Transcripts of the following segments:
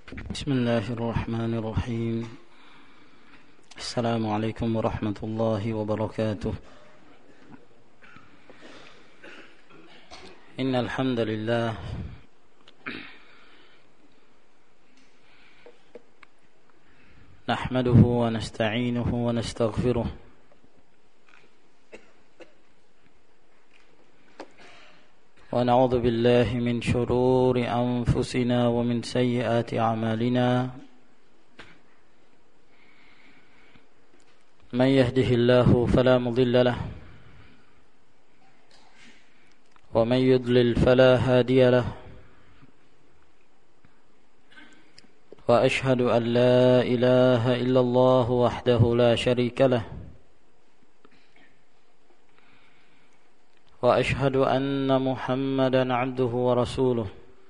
بسم الله الرحمن الرحيم. السلام عليكم ورحمة الله وبركاته. إن الحمد لله نحمده ونستعينه ونستغفره ونعوذ بالله من شرور أنفسنا ومن سيئات أعمالنا من يهده الله فلا مضل له ومن يضلل فلا هادي له وأشهد أن لا إله إلا الله وحده لا شريك له وأشهد أن محمدا عبده ورسوله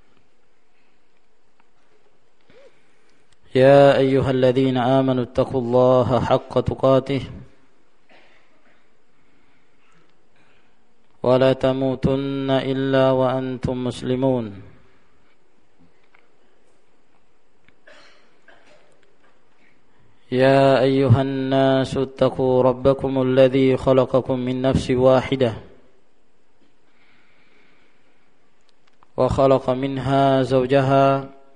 يا أيها الذين آمنوا اتقوا الله حق تقاته ولا تموتن إلا وأنتم مسلمون يا أيها الناس اتقوا ربكم الذي خلقكم من نفس واحدة وخلق منها زوجها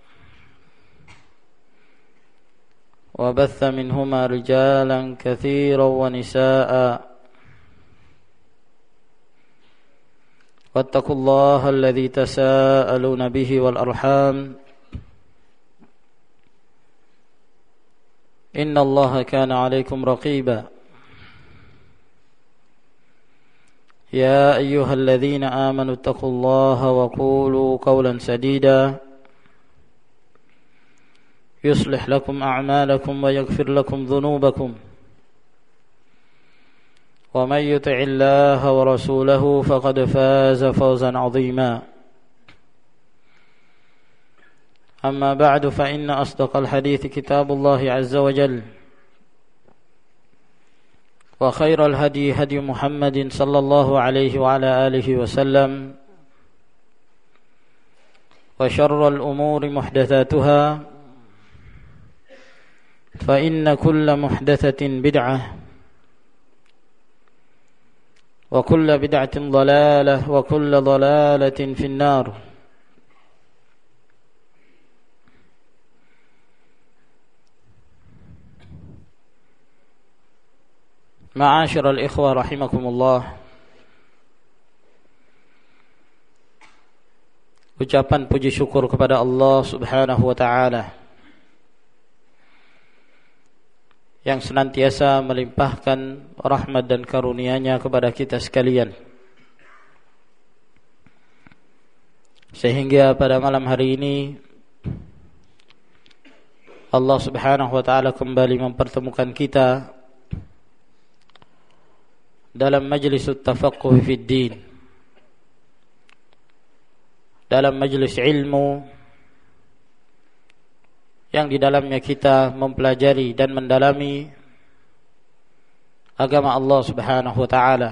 وبث منهما رجالا كثيرا ونساء واتقوا الله الذي تساءلون به والأرحام إن الله كان عليكم رقيبا يا أيها الذين آمنوا اتقوا الله وقولوا قولا سديدا يصلح لكم أعمالكم ويغفر لكم ذنوبكم ومن يطع الله ورسوله فقد فاز فوزا عظيما أما بعد فإن أصدق الحديث كتاب الله عز وجل وخير الهدي هدي محمد صلى الله عليه وعلى آله وسلم وشر الأمور محدثاتها فإن كل محدثة بدعة وكل بدعة ضلالة وكل ضلالة في النار. Ma'asyiral ikhwah rahimakumullah. Ucapan puji syukur kepada Allah Subhanahu wa taala yang senantiasa melimpahkan rahmat dan karunia-Nya kepada kita sekalian, sehingga pada malam hari ini Allah Subhanahu wa taala kembali mempertemukan kita dalam majlis tafaqquh fid din, dalam majlis ilmu yang di dalamnya kita mempelajari dan mendalami agama Allah Subhanahu wa taala.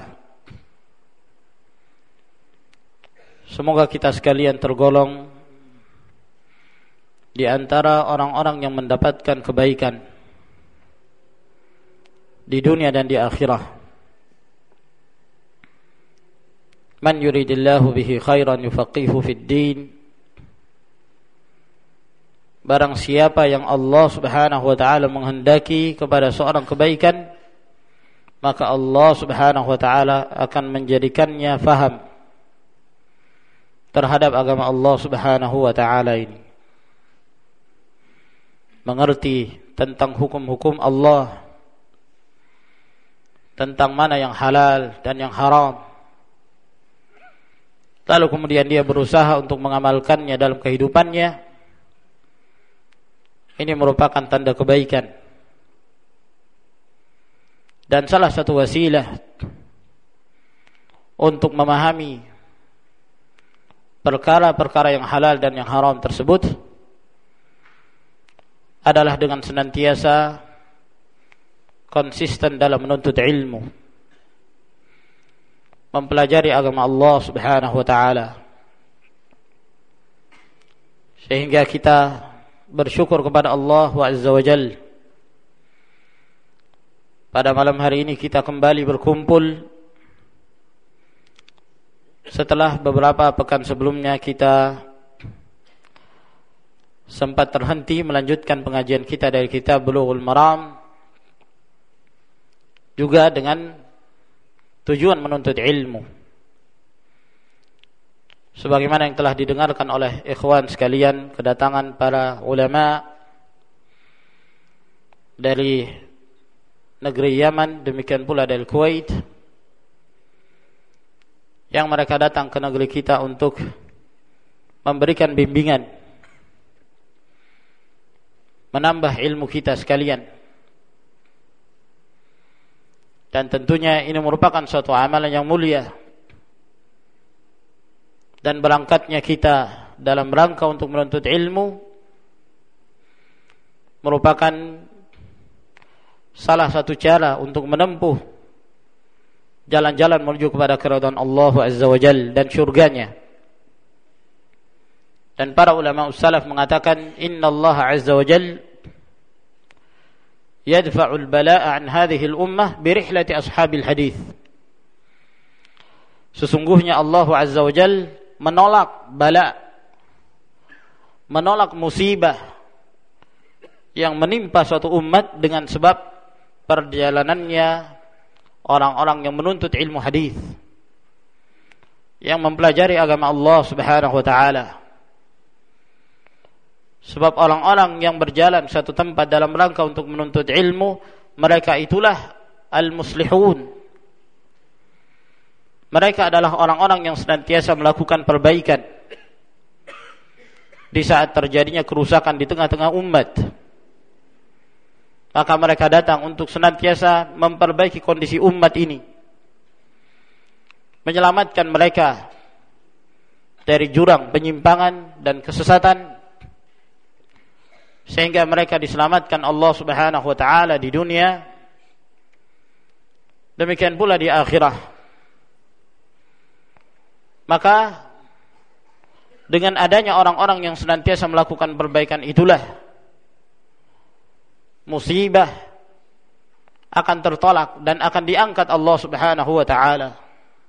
Semoga kita sekalian tergolong di antara orang-orang yang mendapatkan kebaikan di dunia dan di akhirat. Man yuridillahu bihi khairan yufaqihu fid din. Barang siapa yang Allah Subhanahu wa taala menghendaki kepada seorang kebaikan, maka Allah Subhanahu wa taala akan menjadikannya faham terhadap agama Allah Subhanahu wa taala ini, mengerti tentang hukum-hukum Allah, tentang mana yang halal dan yang haram. Lalu kemudian dia berusaha untuk mengamalkannya dalam kehidupannya. Ini merupakan tanda kebaikan. Dan salah satu wasilah untuk memahami perkara-perkara yang halal dan yang haram tersebut adalah dengan senantiasa konsisten dalam menuntut ilmu, mempelajari agama Allah Subhanahu wa taala, sehingga kita bersyukur kepada Allah Azza wa Jalla. Pada malam hari ini kita kembali berkumpul setelah beberapa pekan sebelumnya kita sempat terhenti melanjutkan pengajian kita dari kitab Bulughul Maram, juga dengan tujuan menuntut ilmu. Sebagaimana yang telah didengarkan oleh ikhwan sekalian, kedatangan para ulama dari negeri Yaman, demikian pula dari Kuwait, yang mereka datang ke negeri kita untuk memberikan bimbingan, menambah ilmu kita sekalian. Dan tentunya ini merupakan suatu amalan yang mulia, dan berangkatnya kita dalam rangka untuk menuntut ilmu merupakan salah satu cara untuk menempuh jalan-jalan menuju kepada keridhaan Allah Azza wa Jalla dan syurganya. Dan para ulama salaf mengatakan, Inna Allah Azza wa Jalla yadfa'ul bala'a an hadhihi al-ummah birihlati ashabil hadith. Sesungguhnya Allah Azza wa Jalla menolak bala, menolak musibah yang menimpa suatu umat dengan sebab perjalanannya orang-orang yang menuntut ilmu hadis, yang mempelajari agama Allah Subhanahu wa taala. Sebab orang-orang yang berjalan suatu tempat dalam rangka untuk menuntut ilmu, mereka itulah al-muslihun. Mereka adalah orang-orang yang senantiasa melakukan perbaikan di saat terjadinya kerusakan di tengah-tengah umat. Maka mereka datang untuk senantiasa memperbaiki kondisi umat ini, menyelamatkan mereka dari jurang penyimpangan dan kesesatan, sehingga mereka diselamatkan Allah Subhanahu wa taala di dunia, demikian pula di akhirah. Maka dengan adanya orang-orang yang senantiasa melakukan perbaikan itulah musibah akan tertolak dan akan diangkat Allah Subhanahu wa taala.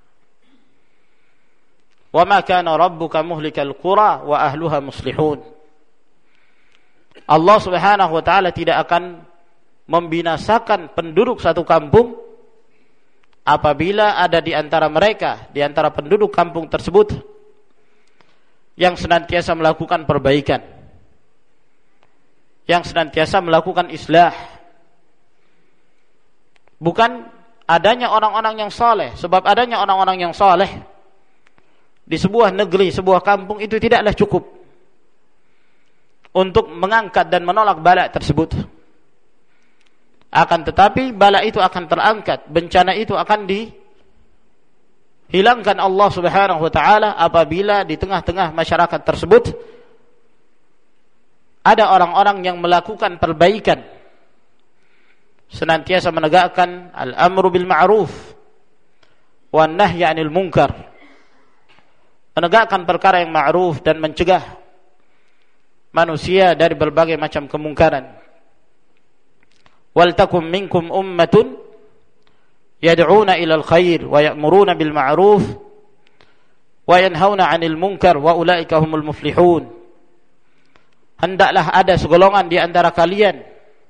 Wa ma kana rabbuka muhlikal qura wa ahluha muslihun. Allah Subhanahu wa taala tidak akan membinasakan penduduk satu kampung apabila ada di antara mereka, di antara penduduk kampung tersebut yang senantiasa melakukan perbaikan, yang senantiasa melakukan islah. Bukan adanya orang-orang yang saleh, sebab adanya orang-orang yang saleh di sebuah negeri, sebuah kampung itu tidaklah cukup untuk mengangkat dan menolak bala tersebut. Akan tetapi bala itu akan terangkat, bencana itu akan dihilangkan Allah Subhanahu wa taala apabila di tengah-tengah masyarakat tersebut ada orang-orang yang melakukan perbaikan, senantiasa menegakkan al-amru bil ma'ruf wan nahyi 'anil munkar, menegakkan perkara yang ma'ruf dan mencegah manusia dari berbagai macam kemungkaran. Wal takum minkum ummatun yad'una ilal khair wa ya'muruna bil ma'ruf wa yanhauna 'anil munkar wa ulaika humul muflihun. Hendaklah ada segolongan di antara kalian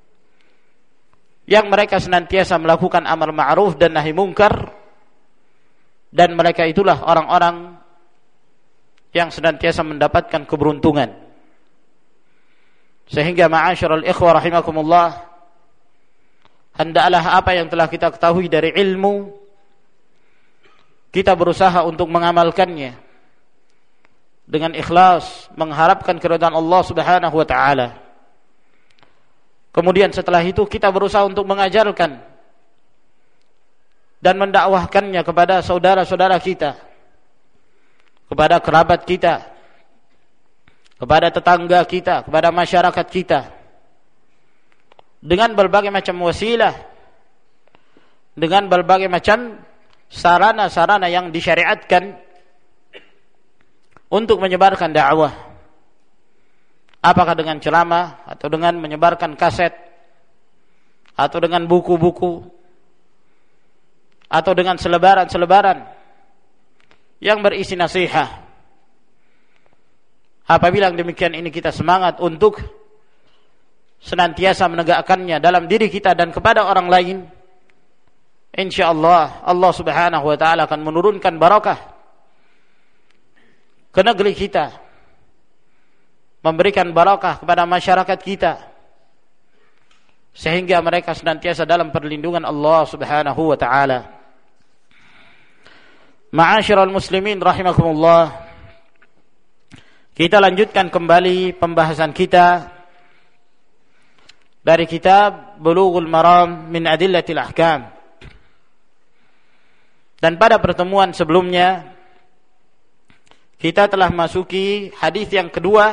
yang mereka senantiasa melakukan amar ma'ruf dan nahi munkar, dan mereka itulah orang-orang yang senantiasa mendapatkan keberuntungan. Sehingga ma'asyiral ikhwah rahimakumullah, hendaklah apa yang telah kita ketahui dari ilmu kita berusaha untuk mengamalkannya dengan ikhlas, mengharapkan keridhaan Allah Subhanahu wa taala. Kemudian setelah itu kita berusaha untuk mengajarkan dan mendakwahkannya kepada saudara-saudara kita, kepada kerabat kita, kepada tetangga kita, kepada masyarakat kita, dengan berbagai macam wasilah, dengan berbagai macam sarana-sarana yang disyariatkan untuk menyebarkan dakwah. Apakah dengan ceramah, atau dengan menyebarkan kaset, atau dengan buku-buku, atau dengan selebaran-selebaran yang berisi nasihat. Apabila demikian ini kita semangat untuk senantiasa menegakkannya dalam diri kita dan kepada orang lain, insyaallah Allah Subhanahu wa taala akan menurunkan barakah ke negeri kita, memberikan barakah kepada masyarakat kita, sehingga mereka senantiasa dalam perlindungan Allah Subhanahu wa taala. Ma'asyiral muslimin rahimakumullah, kita lanjutkan kembali pembahasan kita dari kitab Bulughul Maram min Adillatil Ahkam. Dan pada pertemuan sebelumnya kita telah masuki hadis yang kedua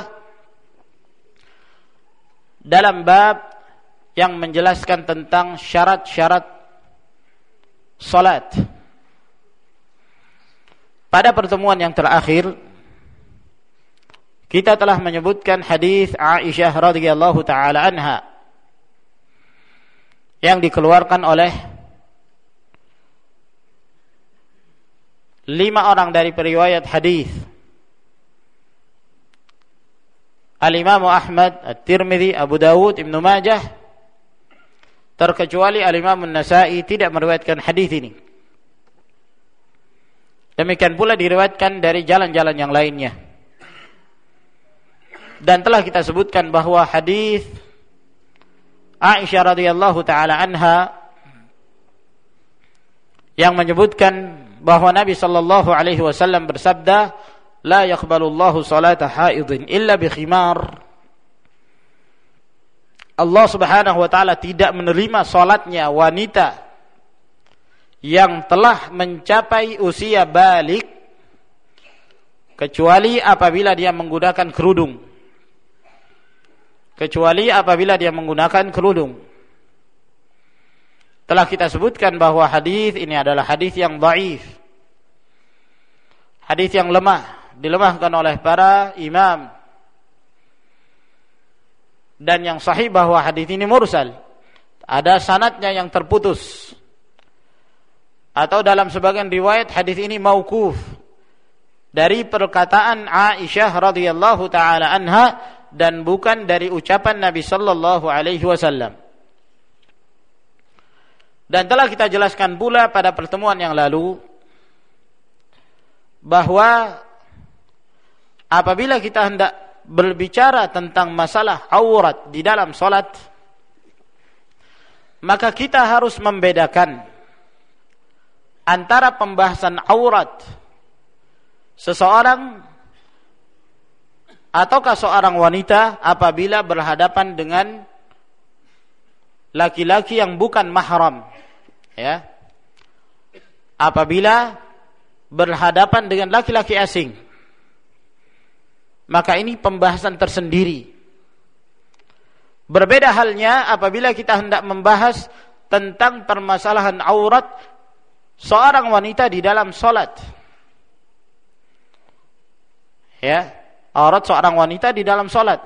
dalam bab yang menjelaskan tentang syarat-syarat salat. Pada pertemuan yang terakhir kita telah menyebutkan hadis Aisyah radhiyallahu taala anha yang dikeluarkan oleh 5 orang dari periwayat hadis. Al-Imam Ahmad, At-Tirmidzi, Abu Dawud, Ibnu Majah, terkecuali Al-Imam An-Nasa'i tidak meriwayatkan hadis ini. Demikian pula diriwayatkan dari jalan-jalan yang lainnya. Dan telah kita sebutkan bahwa hadis Aisyah radhiyallahu taala anha yang menyebutkan bahwa Nabi sallallahu alaihi wasallam bersabda, la yaqbalullahu salata haidin illa bi khimar. Allah Subhanahu wa taala tidak menerima salatnya wanita yang telah mencapai usia balik kecuali apabila dia menggunakan kerudung. Kecuali apabila dia menggunakan kerudung. Telah kita sebutkan bahwa hadis ini adalah hadis yang dhaif. Hadis yang lemah, dilemahkan oleh para imam. Dan yang sahih bahwa hadis ini mursal. Ada sanadnya yang terputus. Atau dalam sebagian riwayat hadis ini mauquf dari perkataan Aisyah radhiyallahu taala anha dan bukan dari ucapan Nabi sallallahu alaihi wasallam. Dan telah kita jelaskan pula pada pertemuan yang lalu bahwa apabila kita hendak berbicara tentang masalah aurat di dalam salat, maka kita harus membedakan antara pembahasan aurat seseorang ataukah seorang wanita apabila berhadapan dengan laki-laki yang bukan mahram, ya. Apabila berhadapan dengan laki-laki asing, maka ini pembahasan tersendiri. Berbeda halnya apabila kita hendak membahas tentang permasalahan aurat seorang wanita di dalam salat. Ya, aurat seorang wanita di dalam salat.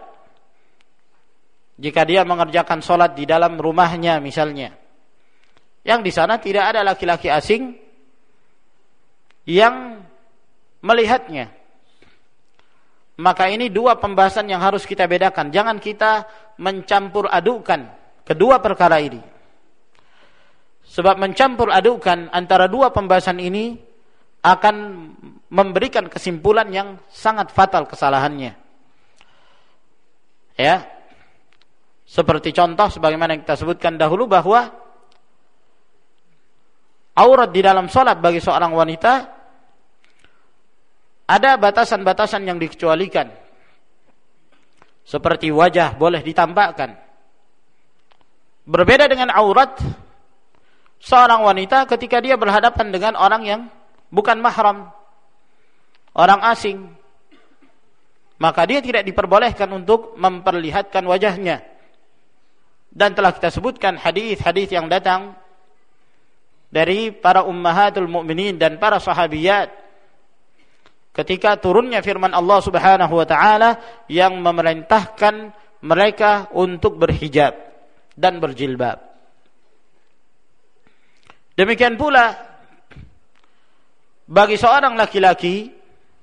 Jika dia mengerjakan salat di dalam rumahnya misalnya, yang di sana tidak ada laki-laki asing yang melihatnya, maka ini dua pembahasan yang harus kita bedakan. Jangan kita mencampur adukan kedua perkara ini. Sebab mencampur adukan antara dua pembahasan ini akan memberikan kesimpulan yang sangat fatal kesalahannya. Ya. Seperti contoh sebagaimana yang kita sebutkan dahulu bahwa aurat di dalam salat bagi seorang wanita ada batasan-batasan yang dikecualikan. Seperti wajah boleh ditampakkan. Berbeda dengan aurat seorang wanita ketika dia berhadapan dengan orang yang bukan mahram, orang asing, maka dia tidak diperbolehkan untuk memperlihatkan wajahnya. Dan telah kita sebutkan hadis-hadis yang datang dari para ummahatul mukminin dan para sahabiyat ketika turunnya firman Allah Subhanahu wa taala yang memerintahkan mereka untuk berhijab dan berjilbab. Demikian pula bagi seorang laki-laki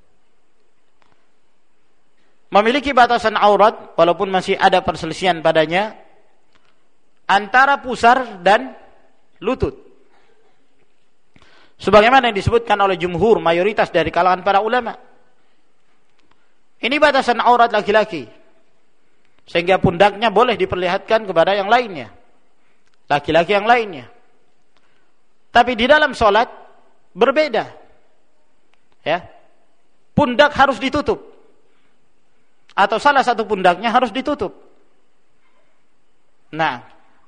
memiliki batasan aurat walaupun masih ada perselisihan padanya antara pusar dan lutut. Sebagaimana yang disebutkan oleh jumhur, mayoritas dari kalangan para ulama. Ini batasan aurat laki-laki. Sehingga pundaknya boleh diperlihatkan kepada yang lainnya. Laki-laki yang lainnya. Tapi di dalam sholat berbeda. Ya. Pundak harus ditutup. Atau salah satu pundaknya harus ditutup. Nah,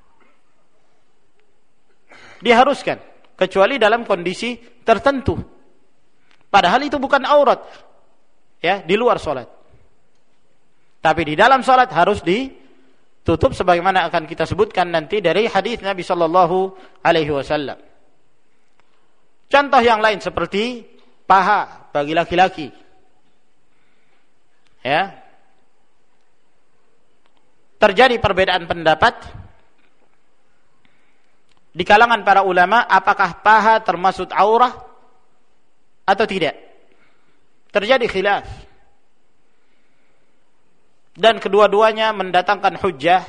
diharuskan kecuali dalam kondisi tertentu. Padahal itu bukan aurat. Ya, di luar sholat. Tapi di dalam sholat harus ditutup sebagaimana akan kita sebutkan nanti dari hadis Nabi sallallahu alaihi wasallam. Contoh yang lain seperti paha bagi laki-laki. Ya. Terjadi perbedaan pendapat di kalangan para ulama apakah paha termasuk aurah atau tidak. Terjadi khilaf. Dan kedua-duanya mendatangkan hujjah.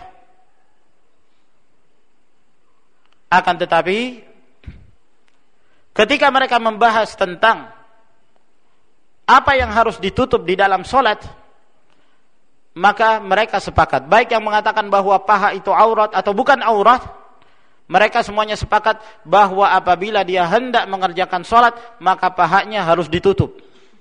Akan tetapi ketika mereka membahas tentang apa yang harus ditutup di dalam sholat, maka mereka sepakat, baik yang mengatakan bahwa paha itu aurat atau bukan aurat, mereka semuanya sepakat bahwa apabila dia hendak mengerjakan sholat, maka pahanya harus ditutup.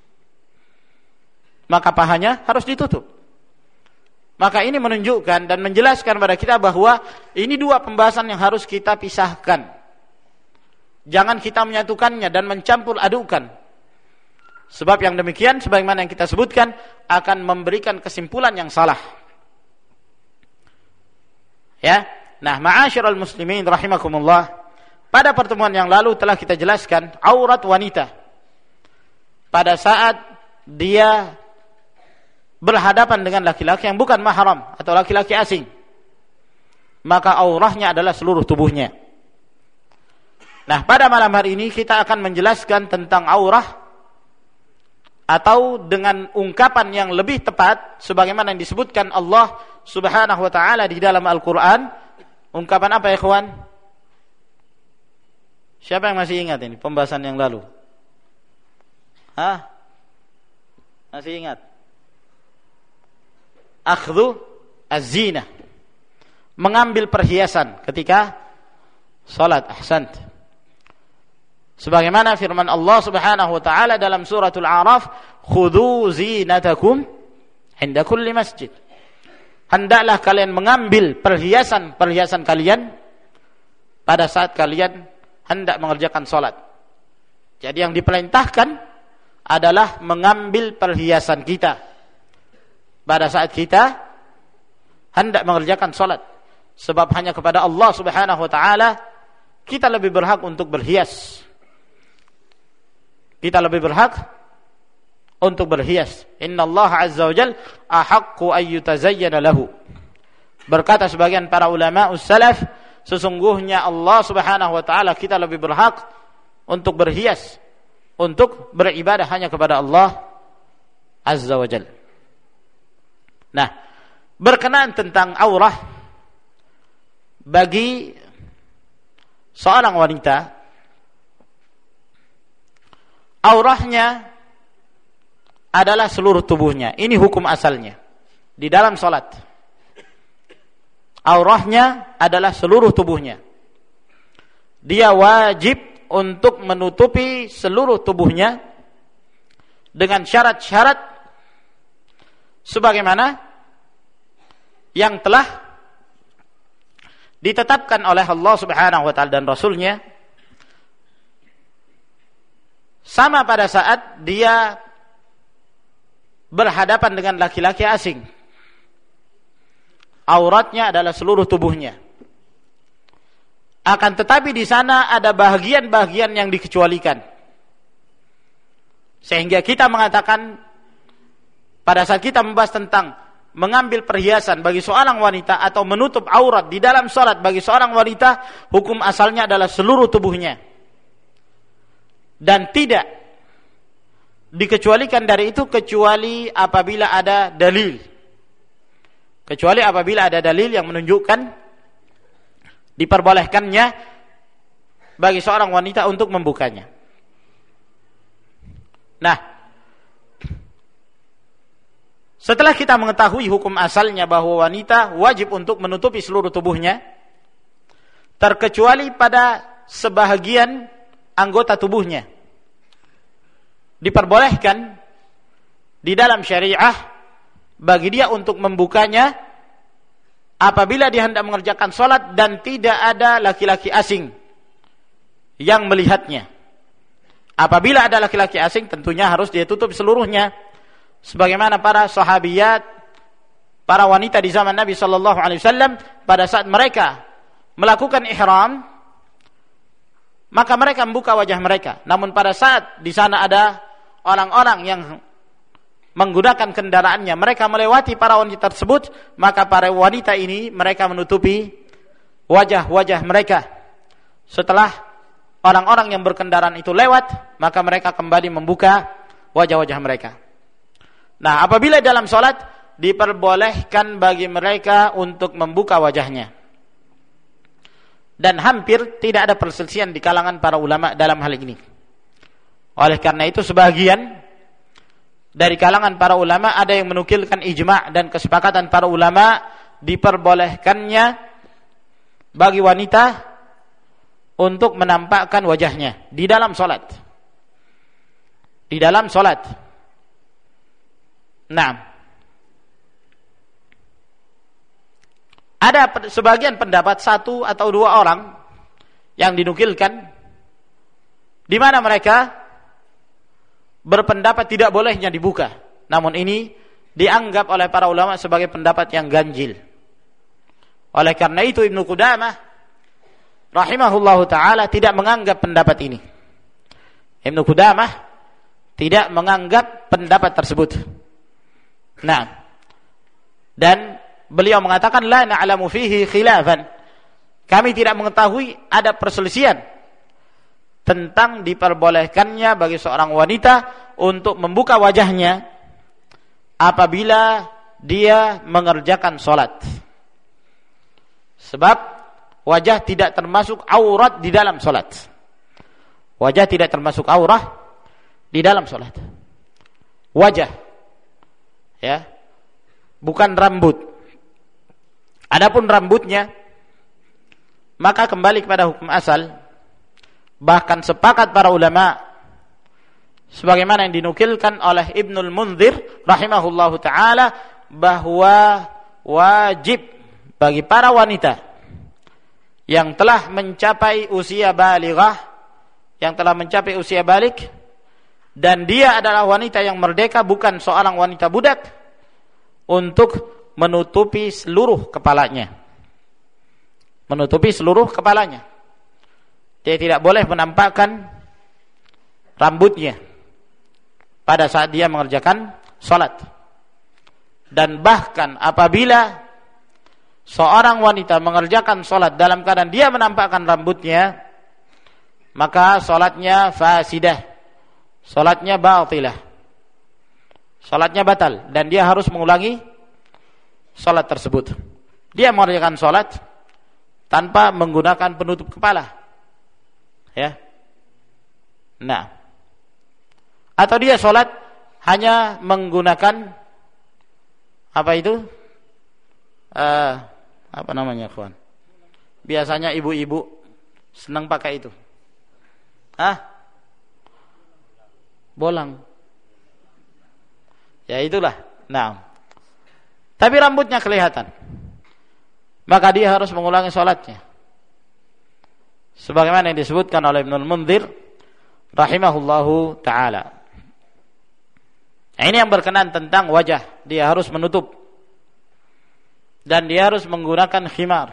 Maka pahanya harus ditutup. Maka ini menunjukkan dan menjelaskan kepada kita bahwa ini dua pembahasan yang harus kita pisahkan. Jangan kita menyatukannya dan mencampur adukan. Sebab yang demikian, sebagaimana yang kita sebutkan, akan memberikan kesimpulan yang salah. Ya, nah, ma'asyiral muslimin rahimakumullah. Pada pertemuan yang lalu telah kita jelaskan aurat wanita pada saat dia berhadapan dengan laki-laki yang bukan mahram atau laki-laki asing, maka aurahnya adalah seluruh tubuhnya. Nah, pada malam hari ini kita akan menjelaskan tentang aurah, atau dengan ungkapan yang lebih tepat sebagaimana yang disebutkan Allah Subhanahu wa taala di dalam Al-Qur'an. Ungkapan apa ya, ikhwan? Siapa yang masih ingat ini pembahasan yang lalu? Hah? Masih ingat? Akhdhu az-zinah. Mengambil perhiasan ketika salat. Ahsant. Sebagaimana firman Allah Subhanahu wa taala dalam suratul A'raf, "Khudhu zinatakum 'inda kulli masjid." Hendaklah kalian mengambil perhiasan kalian pada saat kalian hendak mengerjakan salat. Jadi yang diperintahkan adalah mengambil perhiasan kita pada saat kita hendak mengerjakan salat. Sebab hanya kepada Allah Subhanahu wa taala kita lebih berhak untuk berhias. Kita lebih berhak untuk berhias. Innallaha azza wa jalla ahaqqu an yutazayyana lahu. Berkata sebagian para ulama salaf, sesungguhnya Allah Subhanahu wa taala kita lebih berhak untuk berhias, untuk beribadah hanya kepada Allah azza wa jalla. Nah, berkenaan tentang aurah bagi seorang wanita, aurahnya adalah seluruh tubuhnya. Ini hukum asalnya di dalam salat. Aurahnya adalah seluruh tubuhnya. Dia wajib untuk menutupi seluruh tubuhnya dengan syarat-syarat sebagaimana yang telah ditetapkan oleh Allah Subhanahu wa taala dan Rasulnya, sama pada saat dia berhadapan dengan laki-laki asing. Auratnya adalah seluruh tubuhnya. Akan tetapi di sana ada bahagian-bahagian yang dikecualikan. Sehingga kita mengatakan pada saat kita membahas tentang mengambil perhiasan bagi seorang wanita atau menutup aurat di dalam salat bagi seorang wanita, hukum asalnya adalah seluruh tubuhnya. Dan tidak dikecualikan dari itu kecuali apabila ada dalil. Kecuali apabila ada dalil yang menunjukkan diperbolehkannya bagi seorang wanita untuk membukanya. Nah, setelah kita mengetahui hukum asalnya bahwa wanita wajib untuk menutupi seluruh tubuhnya, terkecuali pada sebahagian anggota tubuhnya, diperbolehkan di dalam syariah bagi dia untuk membukanya apabila dia hendak mengerjakan salat dan tidak ada laki-laki asing yang melihatnya. Apabila ada laki-laki asing, tentunya harus dia tutup seluruhnya, sebagaimana para sahabiyat, para wanita di zaman Nabi sallallahu alaihi wasallam pada saat mereka melakukan ihram, maka mereka membuka wajah mereka. Namun pada saat di sana ada orang-orang yang menggunakan kendaraannya, mereka melewati para wanita tersebut, maka para wanita ini mereka menutupi wajah-wajah mereka. Setelah orang-orang yang berkendaraan itu lewat, maka mereka kembali membuka wajah-wajah mereka. Nah, apabila dalam salat diperbolehkan bagi mereka untuk membuka wajahnya. Dan hampir tidak ada perselisihan di kalangan para ulama dalam hal ini. Oleh karena itu sebagian dari kalangan para ulama ada yang menukilkan ijma' dan kesepakatan para ulama diperbolehkannya bagi wanita untuk menampakkan wajahnya di dalam salat. Di dalam salat. Nah, ada sebagian pendapat satu atau dua orang yang dinukilkan di mana mereka berpendapat tidak bolehnya dibuka. Namun ini dianggap oleh para ulama sebagai pendapat yang ganjil. Oleh karena itu Ibnu Qudamah rahimahullahu ta'ala tidak menganggap pendapat ini. Ibnu Qudamah tidak menganggap pendapat tersebut. Nah, dan beliau mengatakan la na'lamu fihi khilafan. Kami tidak mengetahui ada perselisihan tentang diperbolehkannya bagi seorang wanita untuk membuka wajahnya apabila dia mengerjakan salat. Sebab wajah tidak termasuk aurat di dalam salat. Wajah tidak termasuk aurat di dalam salat. Wajah, ya, bukan rambut. Adapun rambutnya, maka kembali kepada hukum asal. Bahkan sepakat para ulama, sebagaimana yang dinukilkan oleh Ibnul Munzir rahimahullahu ta'ala, bahwa wajib bagi para wanita yang telah mencapai usia balighah, yang telah mencapai usia balik, dan dia adalah wanita yang merdeka, bukan seorang wanita budak, untuk menutupi seluruh kepalanya. Menutupi seluruh kepalanya. Dia tidak boleh menampakkan rambutnya pada saat dia mengerjakan salat. Dan bahkan apabila seorang wanita mengerjakan salat dalam keadaan dia menampakkan rambutnya, maka salatnya fasidah, salatnya batilah, salatnya batal, dan dia harus mengulangi salat tersebut. Dia mengerjakan salat tanpa menggunakan penutup kepala, ya. Nah, atau dia salat hanya menggunakan apa itu? Apa namanya, kawan? Biasanya ibu-ibu senang pakai itu. Bolang. Ya itulah. Nah, tapi rambutnya kelihatan, maka dia harus mengulangi salatnya. Sebagaimana yang disebutkan oleh Ibnul Munzir rahimahullahu ta'ala. Nah, ini yang berkenaan tentang wajah. Dia harus menutup. Dan dia harus menggunakan khimar.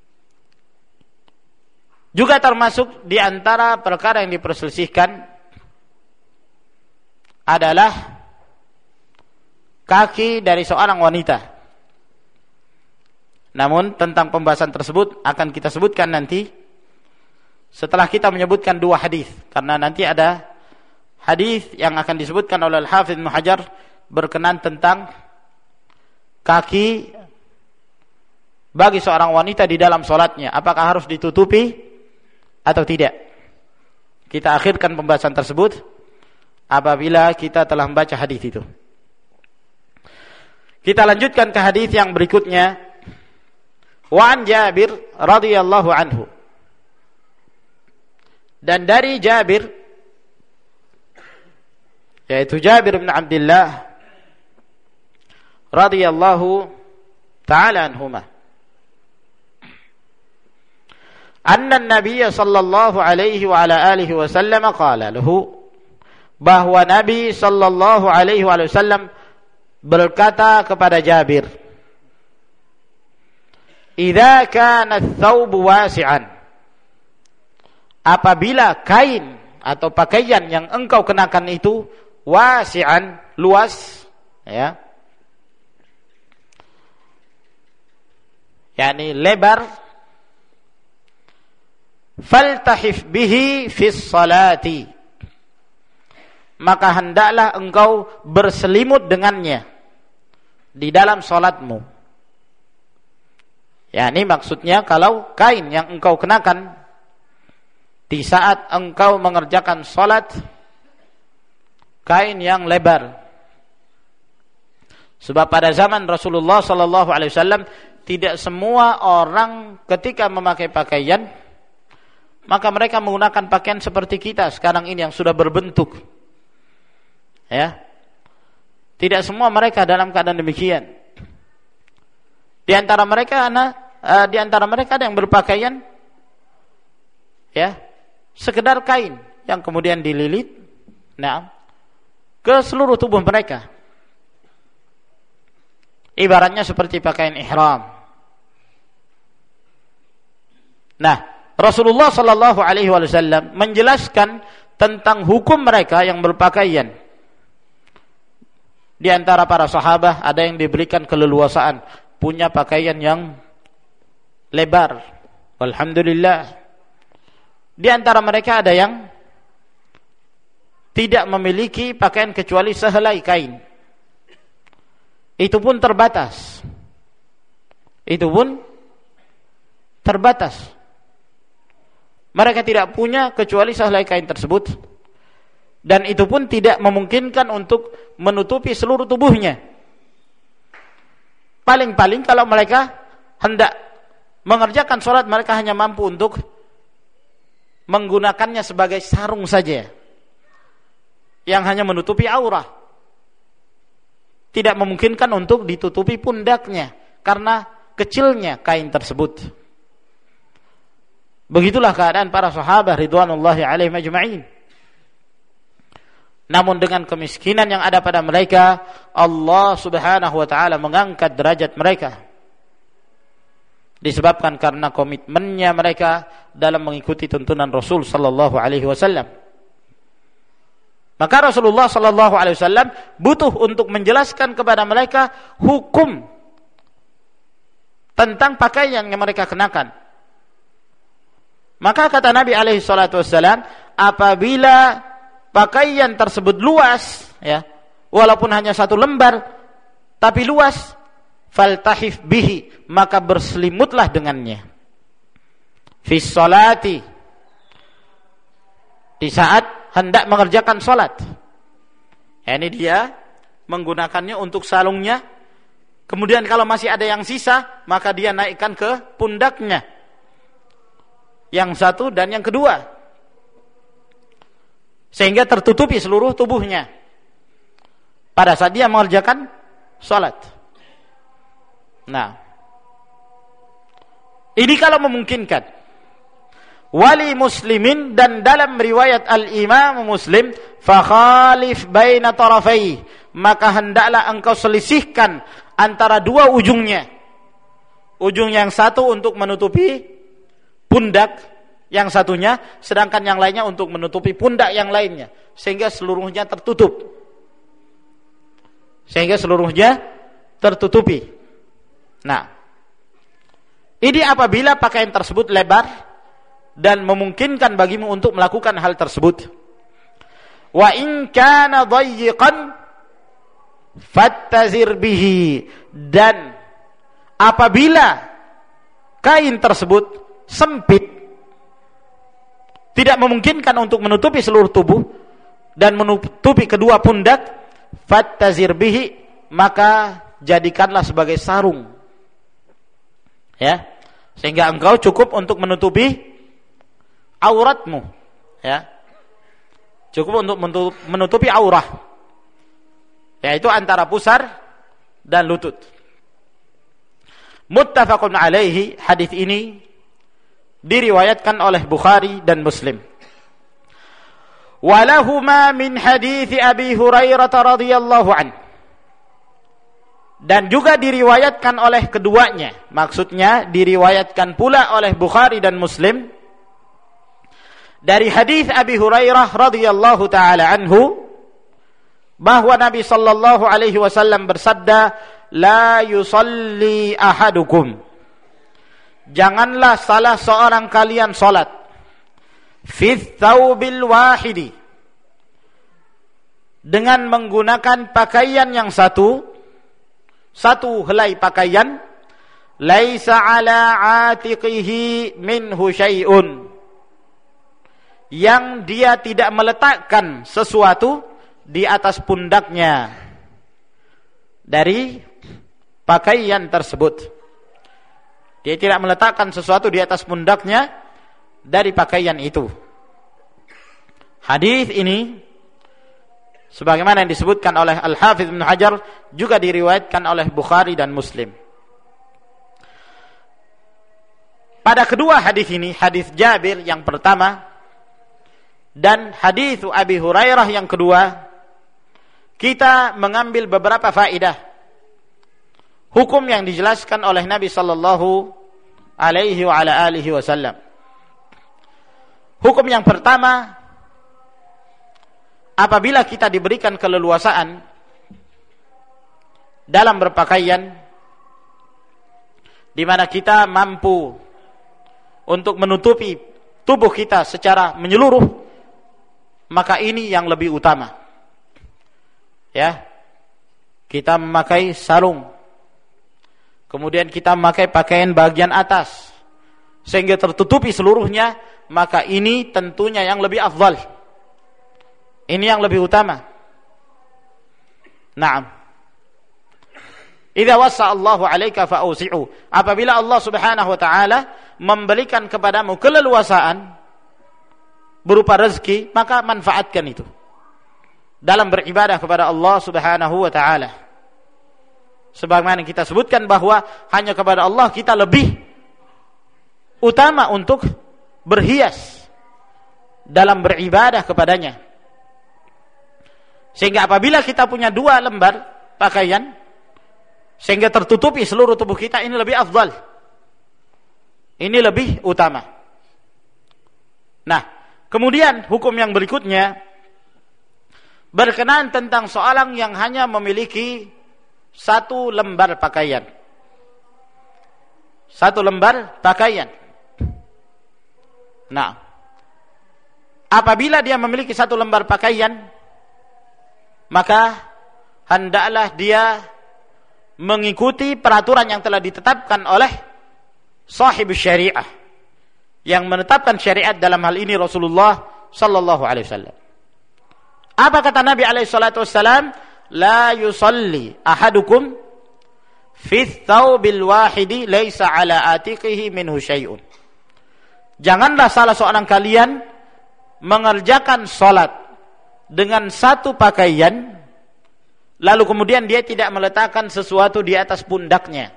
Juga termasuk di antara perkara yang diperselisihkan adalah kaki dari seorang wanita. Namun tentang pembahasan tersebut akan kita sebutkan nanti setelah kita menyebutkan dua hadis, karena nanti ada hadis yang akan disebutkan oleh Al-Hafidz Ibnu Hajar berkenaan tentang kaki bagi seorang wanita di dalam salatnya, apakah harus ditutupi atau tidak. Kita akhirkan pembahasan tersebut apabila kita telah membaca hadis itu. Kita lanjutkan ke hadis yang berikutnya. Wa an Jabir radhiyallahu anhu. Dan dari Jabir, yaitu Jabir bin Abdullah radhiyallahu ta'ala anhuma, anna an-nabiy sallallahu alaihi wa ala alihi wasallam qala lahu, bahwa Nabi sallallahu alaihi wasallam berkata kepada Jabir, idza kana ats-tsawb wasi'an, apabila kain atau pakaian yang engkau kenakan itu wasi'an, luas, ya, yakni lebar, faltahif bihi fis salati, maka hendaklah engkau berselimut dengannya di dalam salatmu. Yakni maksudnya kalau kain yang engkau kenakan di saat engkau mengerjakan salat, kain yang lebar. Sebab pada zaman Rasulullah sallallahu alaihi wasallam tidak semua orang ketika memakai pakaian maka mereka menggunakan pakaian seperti kita sekarang ini yang sudah berbentuk. Ya. Tidak semua mereka dalam keadaan demikian. Di antara mereka ada yang berpakaian ya, sekedar kain yang kemudian dililit ke seluruh tubuh mereka. Ibaratnya seperti pakaian ihram. Nah, Rasulullah sallallahu alaihi wasallam menjelaskan tentang hukum mereka yang berpakaian. Di antara para sahabat ada yang diberikan keleluasaan, punya pakaian yang lebar. Alhamdulillah. Di antara mereka ada yang tidak memiliki pakaian kecuali sehelai kain. Itu pun terbatas. Mereka tidak punya kecuali sehelai kain tersebut, dan itu pun tidak memungkinkan untuk menutupi seluruh tubuhnya. Paling-paling kalau mereka hendak mengerjakan sholat, mereka hanya mampu untuk menggunakannya sebagai sarung saja, yang hanya menutupi aurah. Tidak memungkinkan untuk ditutupi pundaknya karena kecilnya kain tersebut. Begitulah keadaan para sahabat ridwanullahi alaihim ajma'in. Namun dengan kemiskinan yang ada pada mereka, Allah subhanahu wa ta'ala mengangkat derajat mereka. Disebabkan karena komitmennya mereka dalam mengikuti tuntunan Rasul sallallahu alaihi wasallam. Maka Rasulullah sallallahu alaihi wasallam butuh untuk menjelaskan kepada mereka hukum tentang pakaian yang mereka kenakan. Maka kata Nabi alaihi salatu wasallam, apabila pakaian tersebut luas, ya, walaupun hanya satu lembar tapi luas, faltahif bihi, maka berselimutlah dengannya. Fi sholati, di saat hendak mengerjakan salat. Ya, ini dia menggunakannya untuk salungnya. Kemudian kalau masih ada yang sisa, maka dia naikkan ke pundaknya. Yang satu dan yang kedua, sehingga tertutupi seluruh tubuhnya pada saat dia mengerjakan salat. Nah, ini kalau memungkinkan. Wali muslimin, dan dalam riwayat al-Imam Muslim, fakhalif baina tarafai, maka hendaklah engkau selisihkan antara dua ujungnya. Ujung yang satu untuk menutupi pundak yang satunya, sedangkan yang lainnya untuk menutupi pundak yang lainnya, sehingga seluruhnya tertutup. sehingga seluruhnya tertutupi. Nah, ini apabila pakaian tersebut lebar dan memungkinkan bagimu untuk melakukan hal tersebut. Wa in kana dayyiqan fattazir bihi, dan apabila kain tersebut sempit, tidak memungkinkan untuk menutupi seluruh tubuh dan menutupi kedua pundak, fattazir bihi, maka jadikanlah sebagai sarung. Ya, sehingga engkau cukup untuk menutupi auratmu, ya. Cukup untuk menutupi aurah, yaitu antara pusar dan lutut. Muttafaqun alaihi, hadis ini diriwayatkan oleh Bukhari dan Muslim. Walahuma min hadits Abi Hurairah radhiyallahu anhu, dan juga diriwayatkan oleh keduanya, maksudnya diriwayatkan pula oleh Bukhari dan Muslim dari hadis Abi Hurairah radhiyallahu taala anhu, bahwa Nabi sallallahu alaihi wasallam bersabda, la yusalli ahadukum, janganlah salah seorang kalian salat, fi thawbil wahidi, dengan menggunakan pakaian yang satu helai pakaian, laisa ala atiqihi minhu syai'un, yang dia tidak meletakkan sesuatu di atas pundaknya dari pakaian tersebut. Dia tidak meletakkan sesuatu di atas pundaknya dari pakaian itu. Hadis ini sebagaimana yang disebutkan oleh Al-Hafidz Ibnu Hajar juga diriwayatkan oleh Bukhari dan Muslim. Pada kedua hadis ini, hadis Jabir yang pertama dan hadis Abi Hurairah yang kedua, kita mengambil beberapa faedah hukum yang dijelaskan oleh Nabi sallallahu alaihi wa ala alihi wasallam. Hukum yang pertama, apabila kita diberikan keleluasaan dalam berpakaian, di mana kita mampu untuk menutupi tubuh kita secara menyeluruh, maka ini yang lebih utama. Ya, kita memakai sarung, kemudian kita memakai pakaian bagian atas sehingga tertutupi seluruhnya, maka ini tentunya yang lebih afdal. Ini yang lebih utama. Naam. Idza wasa Allahu 'alaika fa'usi'u. Apabila Allah Subhanahu wa taala memberikan kepadamu keleluasaan berupa rezeki, maka manfaatkan itu dalam beribadah kepada Allah Subhanahu wa taala. Sebagaimana kita sebutkan bahwa hanya kepada Allah kita lebih utama untuk berhias dalam beribadah kepadanya. Sehingga apabila kita punya dua lembar pakaian sehingga tertutupi seluruh tubuh kita, ini lebih afdal. Ini lebih utama. Nah, kemudian hukum yang berikutnya berkenaan tentang seorang yang hanya memiliki satu lembar pakaian. Satu lembar pakaian. Nah, apabila dia memiliki satu lembar pakaian, maka hendaklah dia mengikuti peraturan yang telah ditetapkan oleh sahib syariah, yang menetapkan syariat dalam hal ini Rasulullah sallallahu alaihi wasallam. Apa kata Nabi alaihi salatu wasallam? La yusalli ahadukum fi thawbil wahidi laisa ala atiqihi minhu syai'un. Janganlah salah seorang kalian mengerjakan salat dengan satu pakaian, lalu kemudian dia tidak meletakkan sesuatu di atas pundaknya.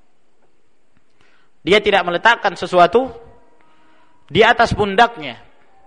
Dia tidak meletakkan sesuatu di atas pundaknya.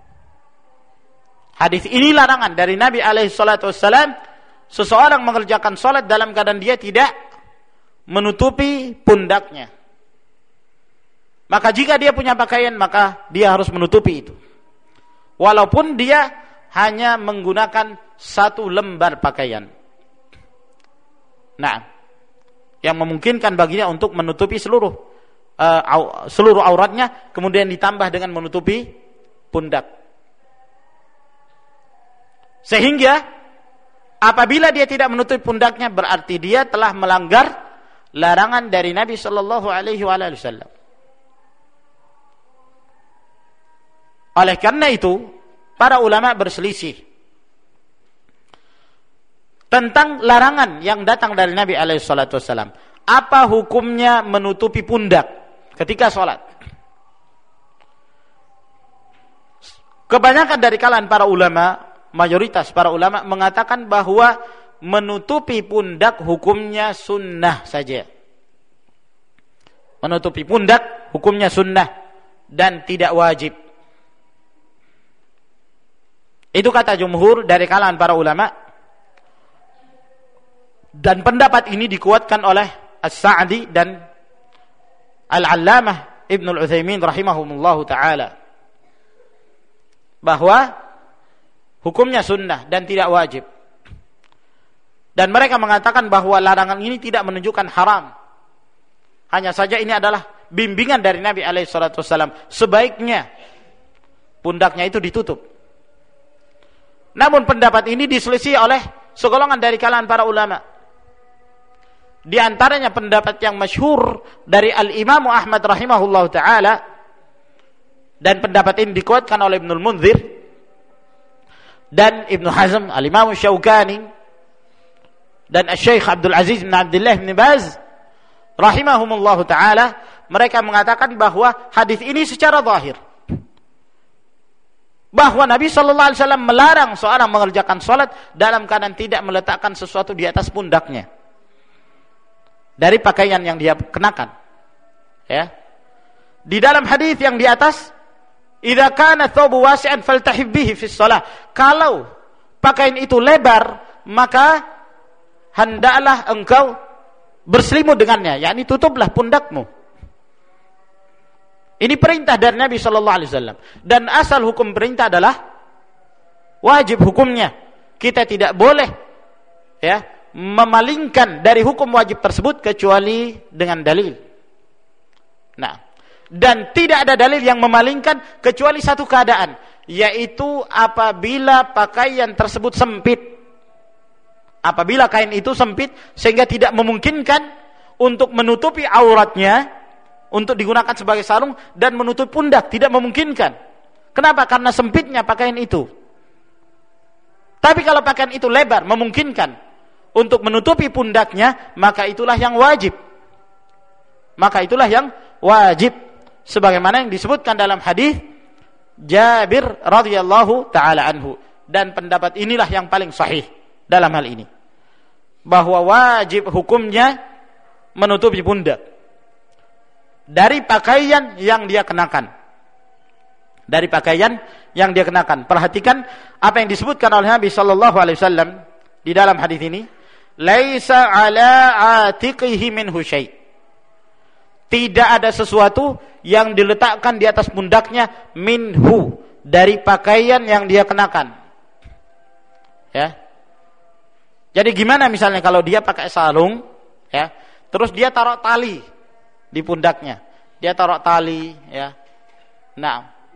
Hadis ini larangan dari Nabi alaihi salatu wassalam, seseorang mengerjakan salat dalam keadaan dia tidak menutupi pundaknya. Maka jika dia punya pakaian, maka dia harus menutupi itu. Walaupun dia hanya menggunakan satu lembar pakaian. Nah, yang memungkinkan baginya untuk menutupi seluruh auratnya, kemudian ditambah dengan menutupi pundak. Sehingga apabila dia tidak menutupi pundaknya, berarti dia telah melanggar larangan dari Nabi sallallahu alaihi wasallam. Oleh karena itu, para ulama berselisih tentang larangan yang datang dari Nabi alaihi salatu wasallam. Apa hukumnya menutupi pundak ketika sholat? Kebanyakan dari kalangan para ulama, mayoritas para ulama mengatakan bahwa menutupi pundak hukumnya sunnah saja. Menutupi pundak hukumnya sunnah dan tidak wajib. Itu kata jumhur dari kalangan para ulama. Dan pendapat ini dikuatkan oleh As-Sa'di dan Al-Allamah Ibnul Utsaimin rahimahumullahu ta'ala. Bahwa hukumnya sunnah dan tidak wajib. Dan mereka mengatakan bahwa larangan ini tidak menunjukkan haram. Hanya saja ini adalah bimbingan dari Nabi SAW. Sebaiknya pundaknya itu ditutup. Namun pendapat ini diselisih oleh segolongan dari kalangan para ulama. Di antaranya pendapat yang masyhur dari Al-Imam Ahmad rahimahullahu ta'ala, dan pendapat ini dikuatkan oleh Ibnul Munzir dan Ibnu Hazm, Al-Imam Syaukani dan Syekh Abdul Aziz bin Abdullah bin Baz rahimahumullahu ta'ala. Mereka mengatakan bahwa hadis ini secara zahir bahwa Nabi sallallahu alaihi wasallam melarang seorang mengerjakan salat dalam keadaan tidak meletakkan sesuatu di atas pundaknya dari pakaian yang dia kenakan. Ya. Di dalam hadis yang di atas, idza kana thawbu wasi'an faltahib bihi fi shalah. Kalau pakaian itu lebar, maka hendaklah engkau berselimut dengannya, yakni tutuplah pundakmu. Ini perintah dari Nabi sallallahu alaihi wasallam, dan asal hukum perintah adalah wajib hukumnya. Kita tidak boleh memalingkan dari hukum wajib tersebut kecuali dengan dalil. Nah, dan tidak ada dalil yang memalingkan kecuali satu keadaan, yaitu apabila pakaian tersebut sempit. Apabila kain itu sempit sehingga tidak memungkinkan untuk menutupi auratnya, untuk digunakan sebagai sarung dan menutup pundak, tidak memungkinkan. Kenapa? Karena sempitnya pakaian itu. Tapi kalau pakaian itu lebar, memungkinkan untuk menutupi pundaknya, maka itulah yang wajib. Maka itulah yang wajib, sebagaimana yang disebutkan dalam hadis Jabir radhiyallahu taala anhu. Dan pendapat inilah yang paling sahih dalam hal ini, bahwa wajib hukumnya menutupi pundak dari pakaian yang dia kenakan. Dari pakaian yang dia kenakan. Perhatikan apa yang disebutkan oleh Nabi sallallahu alaihi wasallam di dalam hadis ini. Laisa ala atiqihi minhu syai'. Tidak ada sesuatu yang diletakkan di atas pundaknya minhu, dari pakaian yang dia kenakan. Ya. Jadi gimana misalnya kalau dia pakai sarung, ya, terus dia taruh tali di pundaknya. Dia taruh tali, ya. Nah,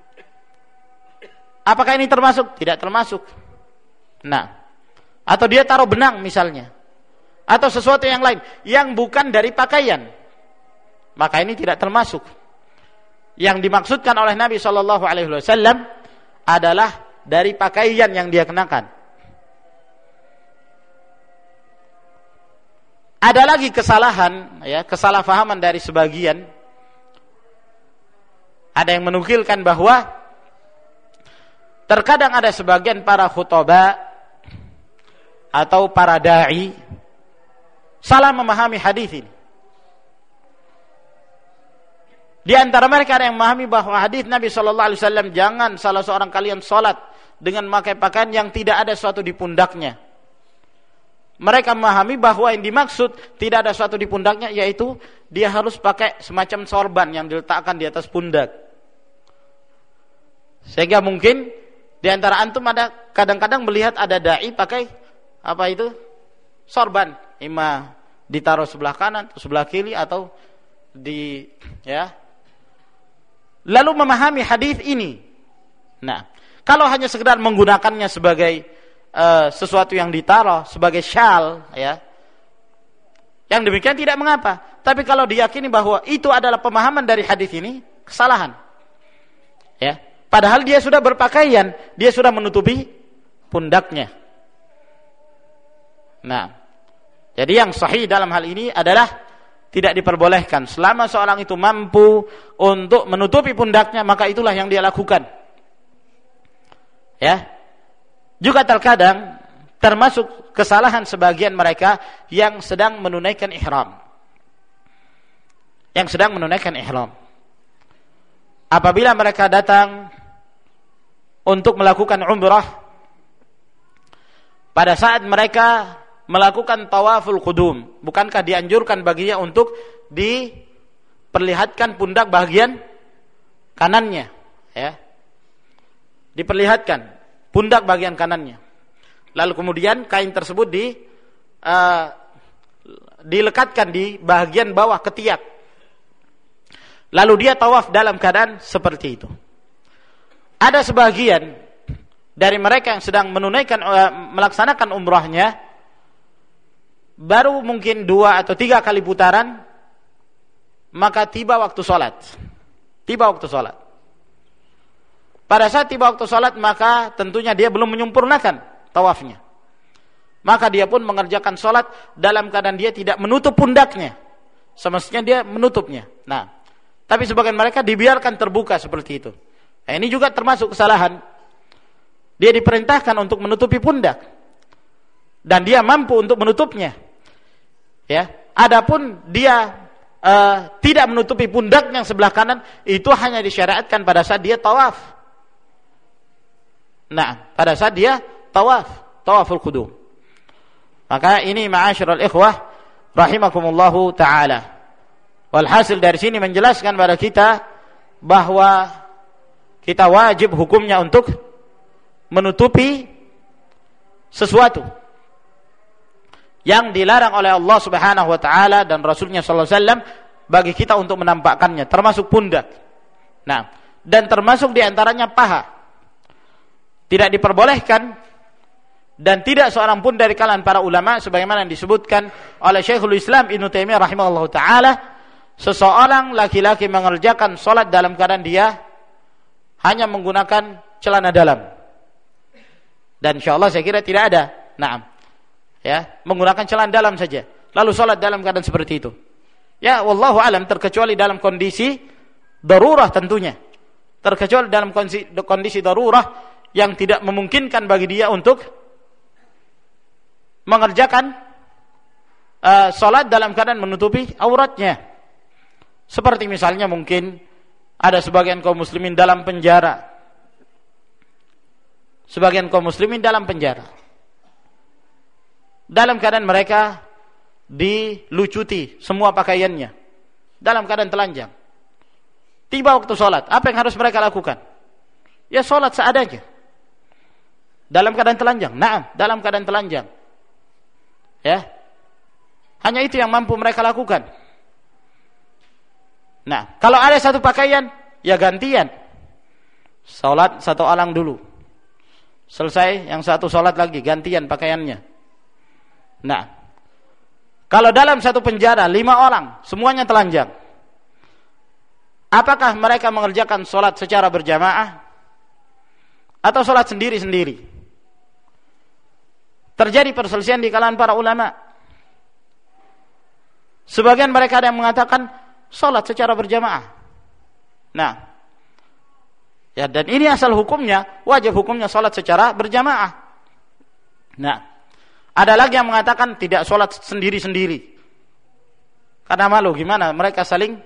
apakah ini termasuk? Tidak termasuk. Nah, atau dia taruh benang misalnya, atau sesuatu yang lain yang bukan dari pakaian, maka ini tidak termasuk. Yang dimaksudkan oleh Nabi sallallahu alaihi wasallam adalah dari pakaian yang dia kenakan. Ada lagi kesalahan, ya, kesalahpahaman dari sebagian. Ada yang menukilkan bahwa terkadang ada sebagian para khutbah atau para dai salah memahami hadis ini. Di antara mereka ada yang memahami bahwa hadis Nabi sallallahu alaihi wasallam, jangan salah seorang kalian salat dengan memakai pakaian yang tidak ada sesuatu di pundaknya. Mereka memahami bahwa yang dimaksud tidak ada sesuatu di pundaknya, yaitu dia harus pakai semacam sorban yang diletakkan di atas pundak. Sehingga mungkin di antara antum ada kadang-kadang melihat ada dai pakai apa itu? Sorban, imam ditaruh sebelah kanan, sebelah kiri, atau lalu memahami hadis ini. Nah, kalau hanya sekedar menggunakannya sebagai sesuatu yang ditaruh sebagai syal, yang demikian tidak mengapa. Tapi kalau diyakini bahwa itu adalah pemahaman dari hadis ini, kesalahan. Padahal dia sudah berpakaian, dia sudah menutupi pundaknya. Nah, jadi yang sahih dalam hal ini adalah tidak diperbolehkan. Selama seorang itu mampu untuk menutupi pundaknya, maka itulah yang dia lakukan. Juga terkadang termasuk kesalahan sebagian mereka yang sedang menunaikan ihram. Apabila mereka datang untuk melakukan umrah, pada saat mereka melakukan tawaful qudum, bukankah dianjurkan baginya untuk diperlihatkan pundak bagian kanannya, diperlihatkan pundak bagian kanannya. Lalu kemudian kain tersebut dilekatkan di bagian bawah ketiak. Lalu dia tawaf dalam keadaan seperti itu. Ada sebagian dari mereka yang sedang melaksanakan umrahnya, baru mungkin 2 atau 3 kali putaran, maka tiba waktu sholat. Pada saat tiba waktu sholat, maka tentunya dia belum menyempurnakan tawafnya. Maka dia pun mengerjakan sholat dalam keadaan dia tidak menutup pundaknya. Semestinya dia menutupnya. Nah, tapi sebagian mereka dibiarkan terbuka seperti itu. Nah, ini juga termasuk kesalahan. Dia diperintahkan untuk menutupi pundak, dan dia mampu untuk menutupnya. Adapun dia tidak menutupi pundak yang sebelah kanan, itu hanya disyariatkan pada saat dia tawaf. Nah, pada saat dia tawaful qudum. Maka ini ma'asyiral ikhwah rahimakumullahu taala. Walhasil dari sini menjelaskan pada kita bahwa kita wajib hukumnya untuk menutupi sesuatu yang dilarang oleh Allah Subhanahu wa taala dan Rasulnya sallallahu alaihi wasallam bagi kita untuk menampakkannya, termasuk pundak. Nah, dan termasuk diantaranya paha. Tidak diperbolehkan, dan tidak seorang pun dari kalangan para ulama sebagaimana yang disebutkan oleh Syekhul Islam Ibnu Taimiyah rahimahullahu taala, seseorang laki-laki mengerjakan salat dalam keadaan dia hanya menggunakan celana dalam. Dan insyaallah saya kira tidak ada. Naam. Menggunakan celana dalam saja, lalu salat dalam keadaan seperti itu. Wallahu alam, terkecuali dalam kondisi darurah tentunya. Terkecuali dalam kondisi darurah yang tidak memungkinkan bagi dia untuk mengerjakan salat dalam keadaan menutupi auratnya. Seperti misalnya mungkin ada sebagian kaum muslimin dalam penjara. Dalam keadaan mereka dilucuti semua pakaiannya, dalam keadaan telanjang. Tiba waktu sholat, apa yang harus mereka lakukan? Ya sholat seadanya, dalam keadaan telanjang. Naam, dalam keadaan telanjang. Hanya itu yang mampu mereka lakukan. Nah, kalau ada satu pakaian, ya gantian. Sholat satu alang dulu, selesai yang satu sholat lagi, gantian pakaiannya. Nah, kalau dalam satu penjara 5 orang semuanya telanjang, apakah mereka mengerjakan sholat secara berjamaah atau sholat sendiri-sendiri? Terjadi perselisihan di kalangan para ulama. Sebagian mereka ada yang mengatakan sholat secara berjamaah. Nah, dan ini asal hukumnya, wajib hukumnya sholat secara berjamaah. Nah, ada lagi yang mengatakan tidak, sholat sendiri-sendiri. Karena malu, gimana mereka saling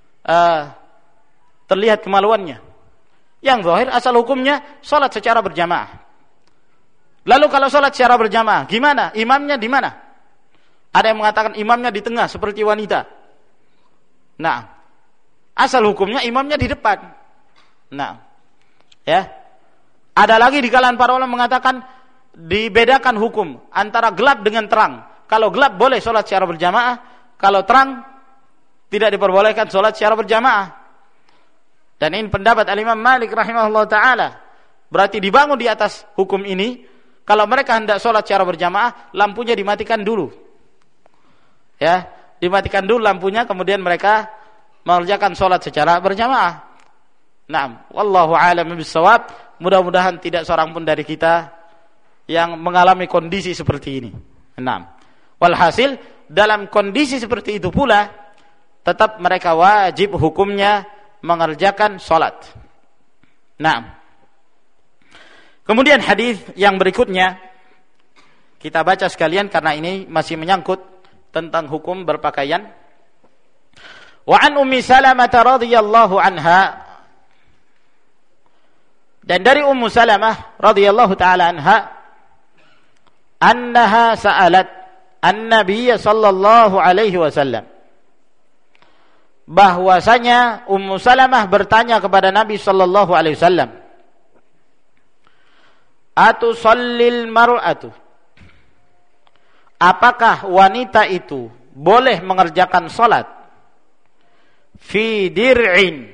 terlihat kemaluannya. Yang zahir asal hukumnya sholat secara berjamaah. Lalu kalau sholat secara berjamaah, gimana? Imamnya di mana? Ada yang mengatakan imamnya di tengah seperti wanita. Nah, asal hukumnya imamnya di depan. Nah, ada lagi di kalangan para ulama mengatakan dibedakan hukum antara gelap dengan terang. kalau gelap boleh sholat secara berjamaah, kalau terang tidak diperbolehkan sholat secara berjamaah. Dan ini pendapat Al-Imam Malik rahimahullah ta'ala. Berarti dibangun di atas hukum ini, kalau mereka hendak sholat secara berjamaah, lampunya dimatikan dulu. Ya, dimatikan dulu lampunya, kemudian mereka mengerjakan sholat secara berjamaah. Naam, wallahu a'lam bishawab. Mudah-mudahan tidak seorang pun dari kita yang mengalami kondisi seperti ini. Naam. Walhasil, dalam kondisi seperti itu pula, tetap mereka wajib hukumnya mengerjakan sholat. Naam. Kemudian hadis yang berikutnya kita baca sekalian karena ini masih menyangkut tentang hukum berpakaian. Wa an Ummi Salamah radhiyallahu anha, dan dari Ummu Salamah radhiyallahu taala anha, annaha sa'alat an-nabiy sallallahu alaihi wasallam, bahwasanya Ummu Salamah bertanya kepada Nabi sallallahu alaihi wasallam, atusallil mar'atu, apakah wanita itu boleh mengerjakan salat fi dir'in,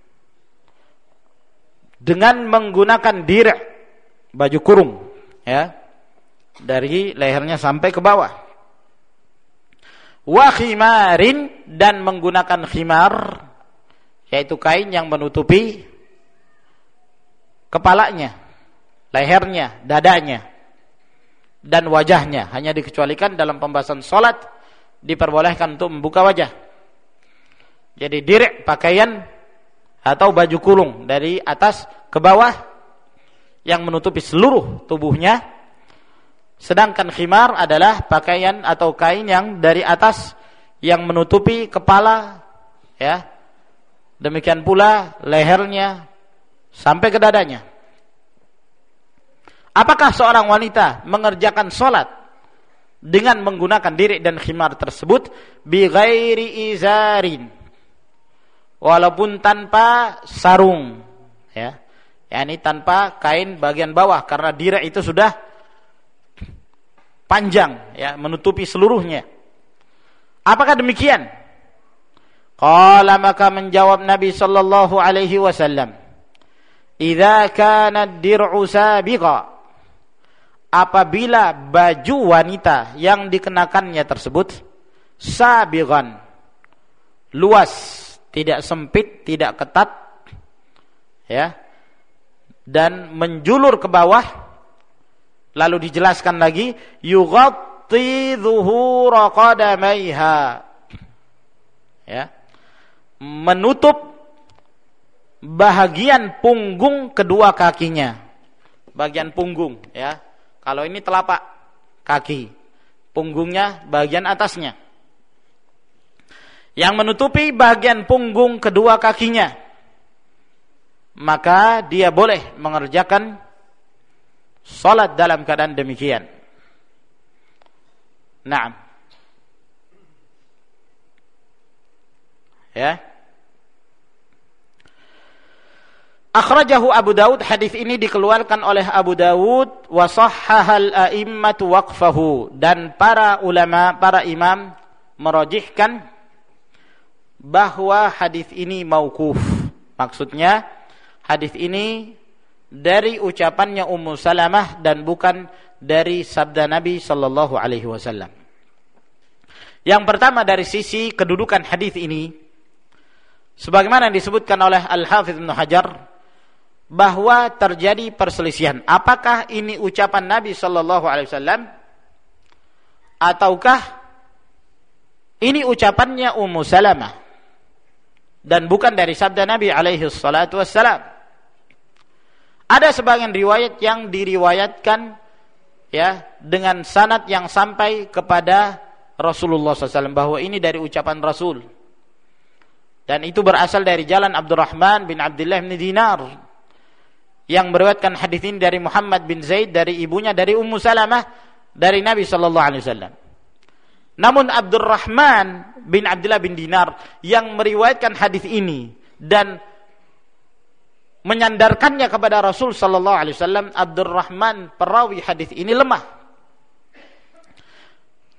dengan menggunakan dir', baju kurung, ya, dari lehernya sampai ke bawah, wa khimarin, dan menggunakan khimar, yaitu kain yang menutupi kepalanya, lehernya, dadanya, dan wajahnya. Hanya dikecualikan dalam pembahasan salat diperbolehkan untuk membuka wajah. Jadi dir', pakaian atau baju kurung dari atas ke bawah yang menutupi seluruh tubuhnya. Sedangkan khimar adalah pakaian atau kain yang dari atas yang menutupi kepala, ya. Demikian pula lehernya sampai ke dadanya. Apakah seorang wanita mengerjakan salat dengan menggunakan dir' dan khimar tersebut bi ghairi izarin, walaupun tanpa sarung, ya, yakni tanpa kain bagian bawah, karena dir' itu sudah panjang, ya, menutupi seluruhnya. Apakah demikian? Qala, maka menjawab Nabi sallallahu alaihi wasallam, idza kana ad-dir'u sabiqa, apabila baju wanita yang dikenakannya tersebut sabighan, luas, tidak sempit, tidak ketat, ya, dan menjulur ke bawah. Lalu dijelaskan lagi, yughatti dhuhura qadamaiha, ya, menutup bahagian punggung kedua kakinya. Bagian punggung, ya. Kalau ini telapak kaki, punggungnya bagian atasnya, yang menutupi bagian punggung kedua kakinya, maka dia boleh mengerjakan salat dalam keadaan demikian. Naam. Ya. Akhrajahu Abu Daud, hadis ini dikeluarkan oleh Abu Daud, wa sahhahal a'immatu waqfahu, dan para ulama, para imam merajihkan bahwa hadis ini mauquf. Maksudnya hadis ini dari ucapannya Ummu Salamah dan bukan dari sabda Nabi sallallahu alaihi wasallam. Yang pertama, dari sisi kedudukan hadis ini, sebagaimana disebutkan oleh Al-Hafidz Ibnu Hajar, bahwa terjadi perselisihan, apakah ini ucapan Nabi sallallahu alaihi wasallam ataukah ini ucapannya Ummu Salamah dan bukan dari sabda Nabi alaihi salatu wassalam. Ada sebagian riwayat yang diriwayatkan, ya, dengan sanad yang sampai kepada Rasulullah SAW, bahwa ini dari ucapan Rasul, dan itu berasal dari jalan Abdurrahman bin Abdullah bin Dinar, yang meriwayatkan hadis ini dari Muhammad bin Zaid, dari ibunya, dari Ummu Salamah, dari Nabi sallallahu alaihi wasallam. Namun Abdurrahman bin Abdullah bin Dinar yang meriwayatkan hadis ini dan menyandarkannya kepada Rasul sallallahu alaihi wasallam, Abdurrahman perawi hadis ini lemah.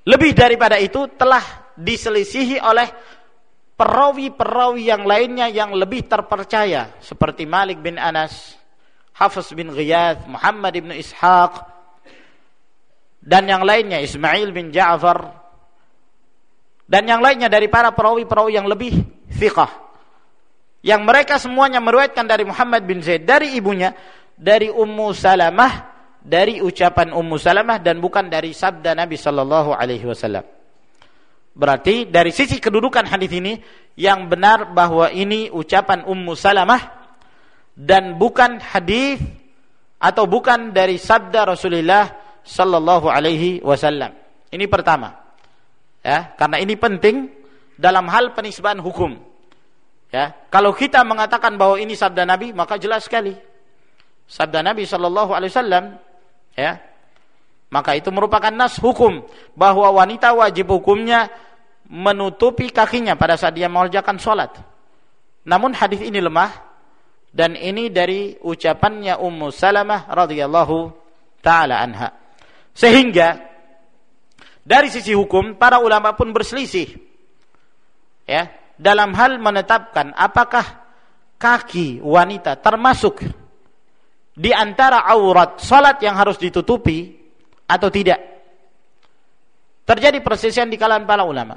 Lebih daripada itu telah diselisihi oleh perawi-perawi yang lainnya yang lebih terpercaya seperti Malik bin Anas, Hafiz bin Ghiyath, Muhammad bin Ishaq dan yang lainnya, Ismail bin Ja'far dan yang lainnya dari para perawi-perawi yang lebih thiqah, yang mereka semuanya meriwayatkan dari Muhammad bin Zaid dari ibunya, dari Ummu Salamah, dari ucapan Ummu Salamah dan bukan dari sabda Nabi sallallahu alaihi wasallam. Berarti dari sisi kedudukan hadis ini yang benar bahwa ini ucapan Ummu Salamah dan bukan hadis atau bukan dari sabda Rasulullah sallallahu alaihi wasallam. Ini pertama. Ya, karena ini penting dalam hal penisbahan hukum. Ya, kalau kita mengatakan bahwa ini sabda Nabi, maka jelas sekali sabda Nabi sallallahu alaihi wasallam, ya, maka itu merupakan nas hukum bahwa wanita wajib hukumnya menutupi kakinya pada saat dia mengerjakan sholat. Namun hadis ini lemah dan ini dari ucapannya Ummu Salamah radhiyallahu taala anha. Sehingga dari sisi hukum para ulama pun berselisih, ya, dalam hal menetapkan apakah kaki wanita termasuk di antara aurat salat yang harus ditutupi atau tidak. Terjadi perselisihan di kalangan para ulama.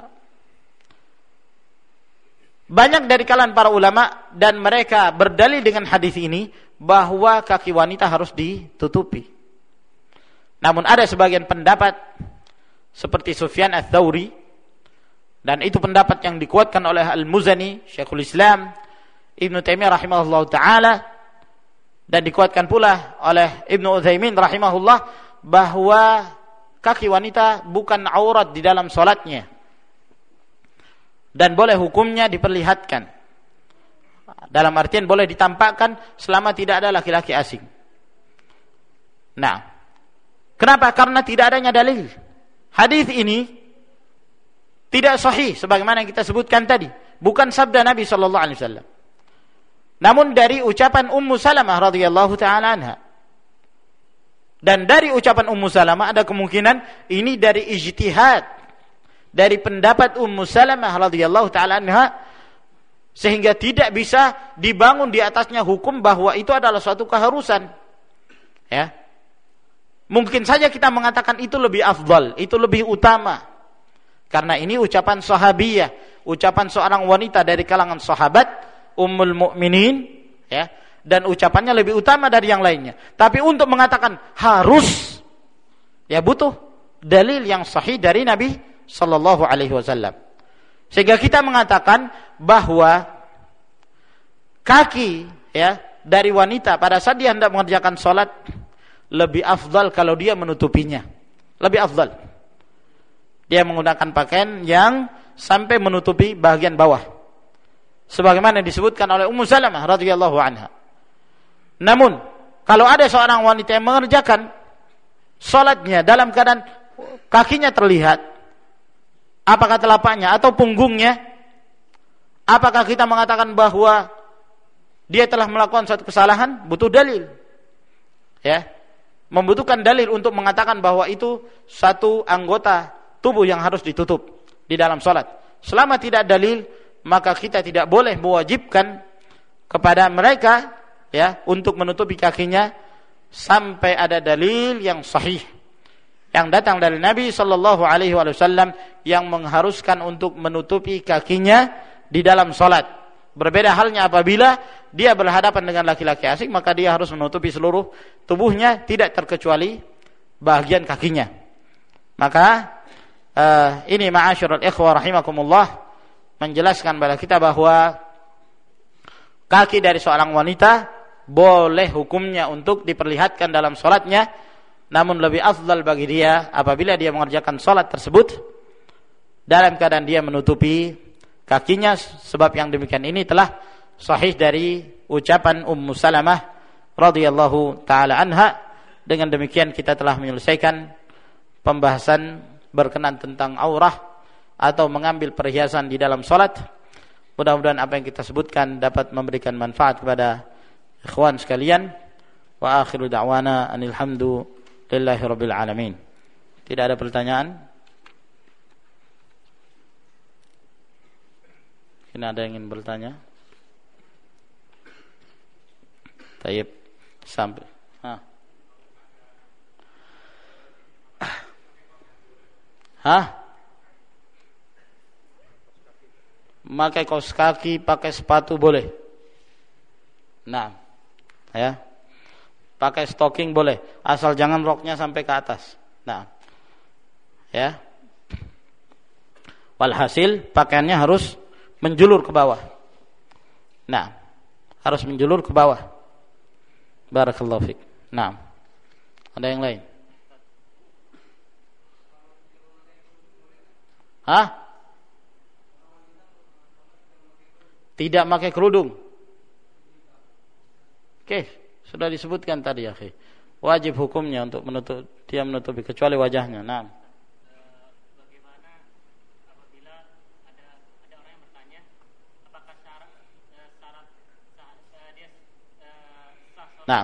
Banyak dari kalangan para ulama dan mereka berdalil dengan hadis ini bahwa kaki wanita harus ditutupi. Namun ada sebagian pendapat seperti Sufyan Ats-Tsauri, dan itu pendapat yang dikuatkan oleh Al-Muzani, Syekhul Islam, Ibnu Taimiyah rahimahullah ta'ala, dan dikuatkan pula oleh Ibnu Utsaimin rahimahullah, bahwa kaki wanita bukan aurat di dalam salatnya dan boleh hukumnya diperlihatkan, dalam artian boleh ditampakkan selama tidak ada laki-laki asing. Nah, kenapa? Karena tidak adanya dalil. Hadis ini tidak sahih sebagaimana yang kita sebutkan tadi, bukan sabda Nabi sallallahu alaihi wasallam. Namun dari ucapan Ummu Salamah radhiyallahu taala anha. Dan dari ucapan Ummu Salamah ada kemungkinan ini dari ijtihad, dari pendapat Ummu Salamah radhiyallahu taala anha, sehingga tidak bisa dibangun di atasnya hukum bahwa itu adalah suatu keharusan. Ya. Mungkin saja kita mengatakan itu lebih afdal, itu lebih utama. Karena ini ucapan sahabiyah, ucapan seorang wanita dari kalangan sahabat, Ummul Mukminin, ya, dan ucapannya lebih utama dari yang lainnya. Tapi untuk mengatakan harus, ya butuh dalil yang sahih dari Nabi sallallahu alaihi wasallam. Sehingga kita mengatakan bahwa kaki, ya, dari wanita pada saat dia hendak mengerjakan salat lebih afdal kalau dia menutupinya. Lebih afdal. Dia menggunakan pakaian yang sampai menutupi bagian bawah, sebagaimana disebutkan oleh Ummu Salamah radhiyallahu anha. Namun, kalau ada seorang wanita yang mengerjakan salatnya dalam keadaan kakinya terlihat, apakah telapaknya atau punggungnya, apakah kita mengatakan bahwa dia telah melakukan suatu kesalahan? Butuh dalil. Ya. Membutuhkan dalil untuk mengatakan bahwa itu satu anggota tubuh yang harus ditutup di dalam salat. Selama tidak dalil, maka kita tidak boleh mewajibkan kepada mereka, ya, untuk menutupi kakinya sampai ada dalil yang sahih yang datang dari Nabi sallallahu alaihi wasallam yang mengharuskan untuk menutupi kakinya di dalam salat. Berbeda halnya apabila dia berhadapan dengan laki-laki asing, maka dia harus menutupi seluruh tubuhnya, tidak terkecuali bagian kakinya. Maka ini ma'asyiral ikhwah rahimakumullah menjelaskan kepada kita bahwa kaki dari seorang wanita boleh hukumnya untuk diperlihatkan dalam salatnya, namun lebih afdal bagi dia apabila dia mengerjakan salat tersebut dalam keadaan dia menutupi kakinya, sebab yang demikian ini telah sahih dari ucapan Ummu Salamah radhiyallahu taala anha. Dengan demikian kita telah menyelesaikan pembahasan berkenaan tentang aurah atau mengambil perhiasan di dalam salat. Mudah-mudahan apa yang kita sebutkan dapat memberikan manfaat kepada ikhwan sekalian. Wa akhiru da'wana anil hamdu lillahi rabbil alamin. Tidak ada pertanyaan? Mungkin ada yang ingin bertanya? Tayyib sampai. Pakai kaos kaki, pakai sepatu boleh. Nah, ya. Pakai stocking boleh, asal jangan roknya sampai ke atas. Nah, ya. Walhasil pakaiannya harus menjulur ke bawah. Nah, harus menjulur ke bawah. Barakallahu fiik. Nah, ada yang lain? Tidak pakai kerudung. Oke, sudah disebutkan tadi ya, wajib hukumnya untuk menutupi kecuali wajahnya. Nah, bagaimana apabila ada orang yang bertanya apakah syarat dia sah?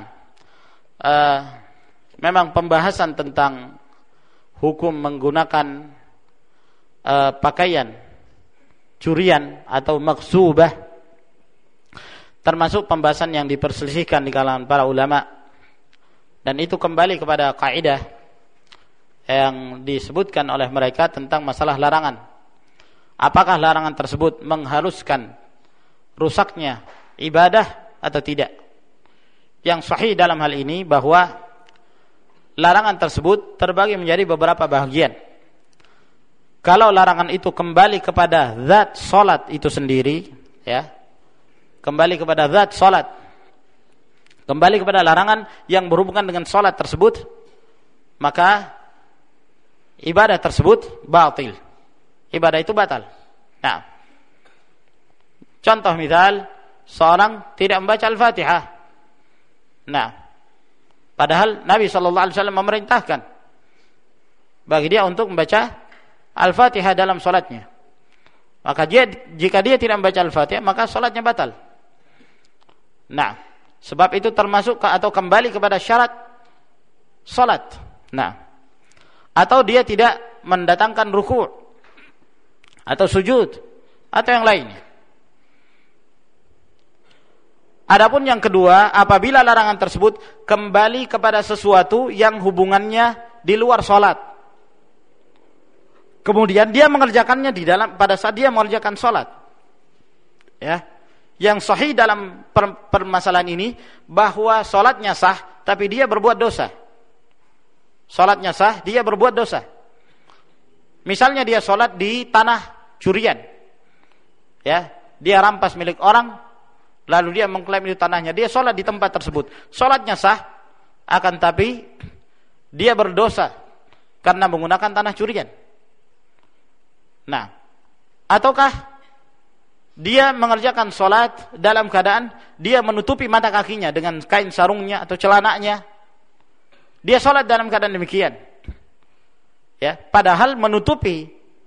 Memang pembahasan tentang hukum menggunakan pakaian curian atau maksubah termasuk pembahasan yang diperselisihkan di kalangan para ulama, dan itu kembali kepada kaidah yang disebutkan oleh mereka tentang masalah larangan. Apakah larangan tersebut mengharuskan rusaknya ibadah atau tidak? Yang sahih dalam hal ini bahwa larangan tersebut terbagi menjadi beberapa bahagian. Kalau larangan itu kembali kepada zat salat itu sendiri, ya, kembali kepada zat salat, kembali kepada larangan yang berhubungan dengan salat tersebut, maka ibadah tersebut batil. Ibadah itu batal. Nah, contoh misal seorang tidak membaca Al-Fatihah. Nah, padahal Nabi SAW memerintahkan bagi dia untuk membaca Al-Fatihah dalam salatnya. Maka jika dia tidak membaca Al-Fatihah, maka salatnya batal. Nah, sebab itu termasuk atau kembali kepada syarat salat. Nah, atau dia tidak mendatangkan ruku' atau sujud atau yang lainnya. Adapun yang kedua, apabila larangan tersebut kembali kepada sesuatu yang hubungannya di luar salat, kemudian dia mengerjakannya pada saat dia mengerjakan salat. Ya. Yang sahih dalam permasalahan ini bahwa salatnya sah tapi dia berbuat dosa. Salatnya sah, dia berbuat dosa. Misalnya dia salat di tanah curian. Ya, dia rampas milik orang lalu dia mengklaim itu tanahnya. Dia salat di tempat tersebut. Salatnya sah, akan tapi dia berdosa karena menggunakan tanah curian. Nah, ataukah dia mengerjakan sholat dalam keadaan dia menutupi mata kakinya dengan kain sarungnya atau celananya. Dia sholat dalam keadaan demikian. Ya, padahal menutupi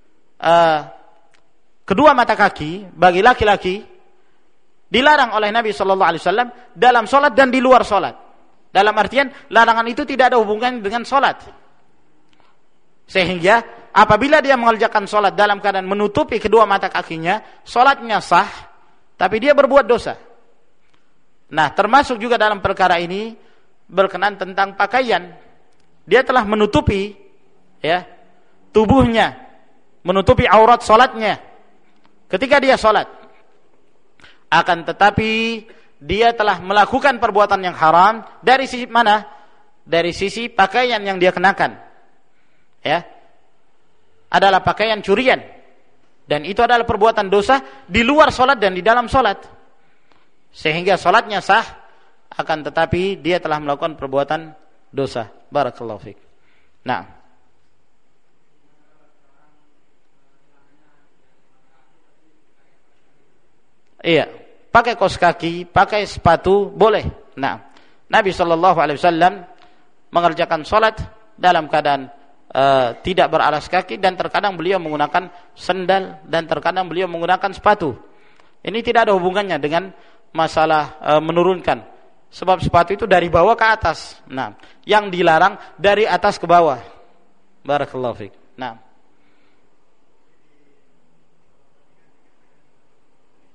kedua mata kaki bagi laki-laki dilarang oleh Nabi SAW dalam sholat dan di luar sholat. Dalam artian larangan itu tidak ada hubungan dengan sholat. Sehingga apabila dia mengerjakan sholat dalam keadaan menutupi kedua mata kakinya, sholatnya sah, tapi dia berbuat dosa. Nah, termasuk juga dalam perkara ini berkenaan tentang pakaian. Dia telah menutupi, ya, tubuhnya, menutupi aurat sholatnya ketika dia sholat. Akan tetapi dia telah melakukan perbuatan yang haram dari sisi mana? Dari sisi pakaian yang dia kenakan. Ya, adalah pakaian curian, dan itu adalah perbuatan dosa di luar solat dan di dalam solat, sehingga solatnya sah, akan tetapi dia telah melakukan perbuatan dosa. Barakallahu fiik. Nah, iya, pakai kaos kaki, pakai sepatu boleh. Nah, Nabi SAW mengerjakan solat dalam keadaan tidak beralas kaki, dan terkadang beliau menggunakan sendal dan terkadang beliau menggunakan sepatu. Ini tidak ada hubungannya dengan masalah menurunkan, sebab sepatu itu dari bawah ke atas. Nah, yang dilarang dari atas ke bawah. Barakallahu fiik. Nah,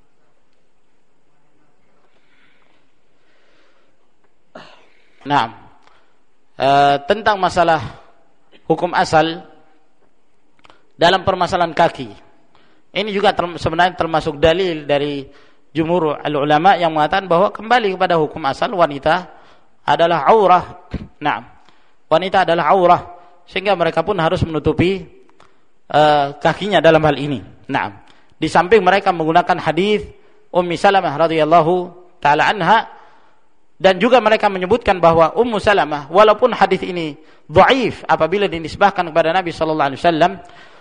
Nah, tentang masalah hukum asal dalam permasalahan kaki. Ini juga sebenarnya termasuk dalil dari jumhur ulama yang mengatakan bahwa kembali kepada hukum asal wanita adalah aurah. Nah, wanita adalah aurah sehingga mereka pun harus menutupi kakinya dalam hal ini. Nah, di samping mereka menggunakan hadis Ummi Salamah radhiyallahu taala anha, dan juga mereka menyebutkan bahwa Ummu Salamah walaupun hadis ini dhaif apabila dinisbahkan kepada Nabi sallallahu alaihi wasallam,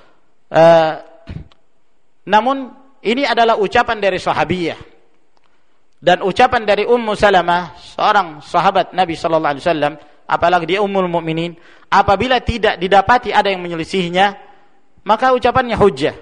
namun ini adalah ucapan dari sahabiyah dan ucapan dari Ummu Salamah, seorang sahabat Nabi sallallahu alaihi wasallam, apalagi dia ummul mukminin, apabila tidak didapati ada yang menyelisihinya, maka ucapannya hujjah.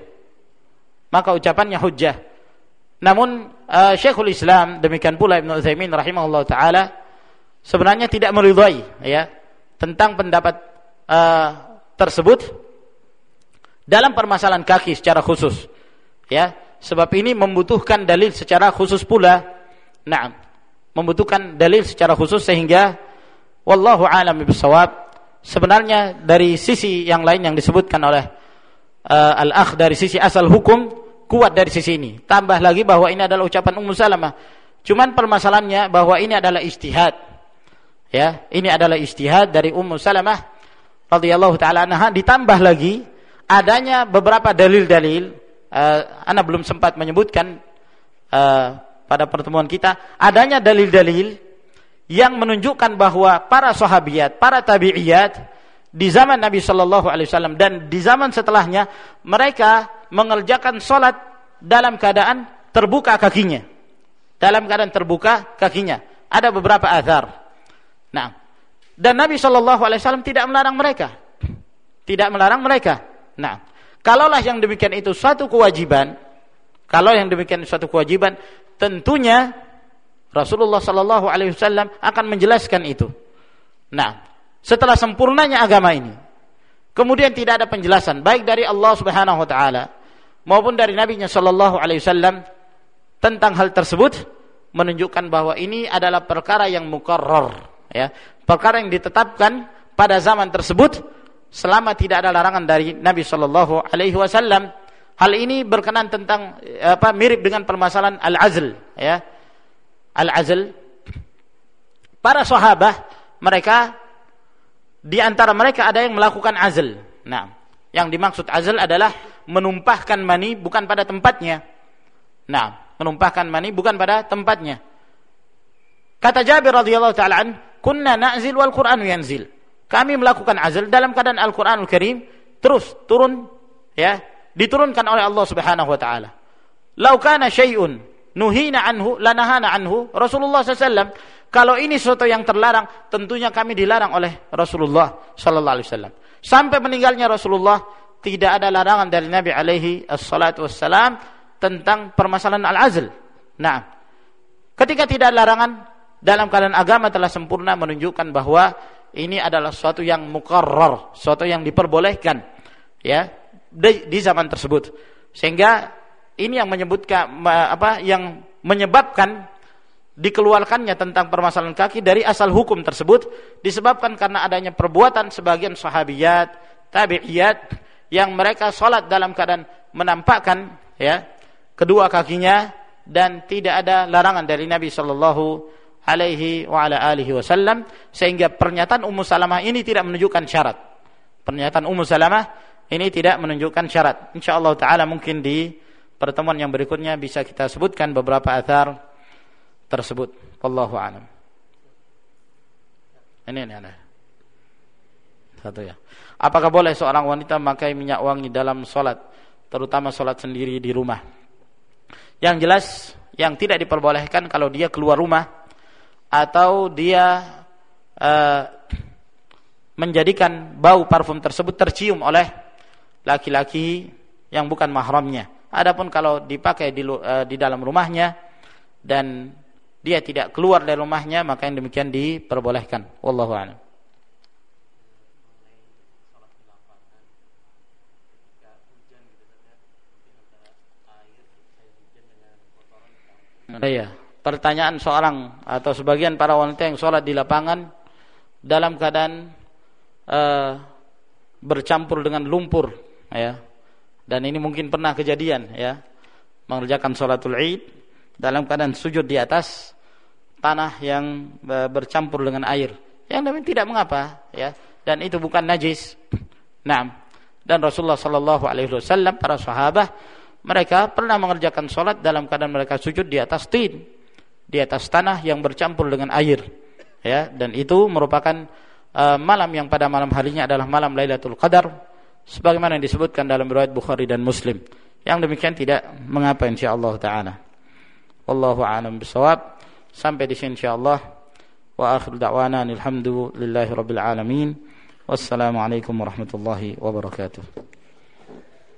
Namun Syekhul Islam, demikian pula Ibnu Utsaimin rahimahullah taala, sebenarnya tidak meridhai ya tentang pendapat tersebut dalam permasalahan kaki secara khusus. Ya, sebab ini membutuhkan dalil secara khusus pula. Nah, membutuhkan dalil secara khusus sehingga wallahu a'lam bishawab. Sebenarnya dari sisi yang lain yang disebutkan oleh al-akh dari sisi asal hukum kuat dari sisi ini. Tambah lagi bahwa ini adalah ucapan Ummu Salamah. Cuman permasalahannya bahwa ini adalah ijtihad. Ya, ini adalah ijtihad dari Ummu Salamah radhiyallahu taala anha, ditambah lagi adanya beberapa dalil-dalil. Ana belum sempat menyebutkan pada pertemuan kita, adanya dalil-dalil yang menunjukkan bahwa para sahabiyat, para tabi'iyat di zaman Nabi sallallahu alaihi wasallam dan di zaman setelahnya, mereka mengerjakan salat dalam keadaan terbuka kakinya. Dalam keadaan terbuka kakinya. Ada beberapa azhar. Nah, dan Nabi sallallahu alaihi wasallam tidak melarang mereka. Tidak melarang mereka. Nah, kalaulah yang demikian itu suatu kewajiban, tentunya Rasulullah sallallahu alaihi wasallam akan menjelaskan itu. Nah, setelah sempurnanya agama ini, kemudian tidak ada penjelasan baik dari Allah Subhanahu wa taala maupun dari Nabi-Nya sallallahu alaihi wasallam tentang hal tersebut, menunjukkan bahwa ini adalah perkara yang muqarrar, ya, perkara yang ditetapkan pada zaman tersebut selama tidak ada larangan dari Nabi sallallahu alaihi wasallam. Hal ini berkenaan tentang mirip dengan permasalahan al-azl, ya. Al-azl. Para sahabat mereka di antara mereka ada yang melakukan azl. Nah, yang dimaksud azl adalah menumpahkan mani bukan pada tempatnya. Nah, menumpahkan mani bukan pada tempatnya. Kata Jabir radhiyallahu taala an, "Kunna na'zil wal Qur'anu yanzil." Kami melakukan azl dalam keadaan Al-Qur'anul Karim terus turun, ya, diturunkan oleh Allah Subhanahu wa taala. "Lau kana syai'un nuhina anhu lanahana anhu Rasulullah sallallahu alaihi wasallam." Kalau ini sesuatu yang terlarang, tentunya kami dilarang oleh Rasulullah sallallahu alaihi wasallam. Sampai meninggalnya Rasulullah, tidak ada larangan dari Nabi alaihi assalatu wassalam tentang permasalahan al-azl. Nah, ketika tidak ada larangan dalam keadaan agama telah sempurna, menunjukkan bahwa ini adalah sesuatu yang muqarrar, sesuatu yang diperbolehkan, ya, di zaman tersebut. Sehingga ini yang yang menyebabkan dikeluarkannya tentang permasalahan kaki dari asal hukum tersebut, disebabkan karena adanya perbuatan sebagian sahabiyat, tabi'iyat yang mereka salat dalam keadaan menampakkan, ya, kedua kakinya, dan tidak ada larangan dari Nabi sallallahu alaihi wa ala alihi wasallam, sehingga pernyataan Ummu Salamah ini tidak menunjukkan syarat. Pernyataan Ummu Salamah ini tidak menunjukkan syarat. Insyaallah taala mungkin di pertemuan yang berikutnya bisa kita sebutkan beberapa athar tersebut. Wallahu a'lam. Ini ada satu, ya. Apakah boleh seorang wanita memakai minyak wangi dalam sholat, terutama sholat sendiri di rumah? Yang jelas yang tidak diperbolehkan kalau dia keluar rumah atau dia menjadikan bau parfum tersebut tercium oleh laki-laki yang bukan mahramnya. Adapun kalau dipakai di dalam rumahnya dan dia tidak keluar dari rumahnya, maka yang demikian diperbolehkan. Wallahu a'lam. Iya, pertanyaan seorang atau sebagian para wanita yang sholat di lapangan dalam keadaan bercampur dengan lumpur, ya. Dan ini mungkin pernah kejadian, ya, mengerjakan sholatul Id dalam keadaan sujud di atas tanah yang bercampur dengan air, yang demikian tidak mengapa, ya, dan itu bukan najis. Naam. Dan Rasulullah sallallahu alaihi wasallam, para sahabat, mereka pernah mengerjakan salat dalam keadaan mereka sujud di atas tin, di atas tanah yang bercampur dengan air, ya, dan itu merupakan malam yang pada malam harinya adalah malam Lailatul Qadar, sebagaimana yang disebutkan dalam riwayat Bukhari dan Muslim. Yang demikian tidak mengapa insyaallah taala. Wallahu a'lam bishawab. Sampai di sini insyaallah. Wa akhir da'wana alhamdulillahi rabbil alamin. Wassalamu alaikum warahmatullahi wabarakatuh.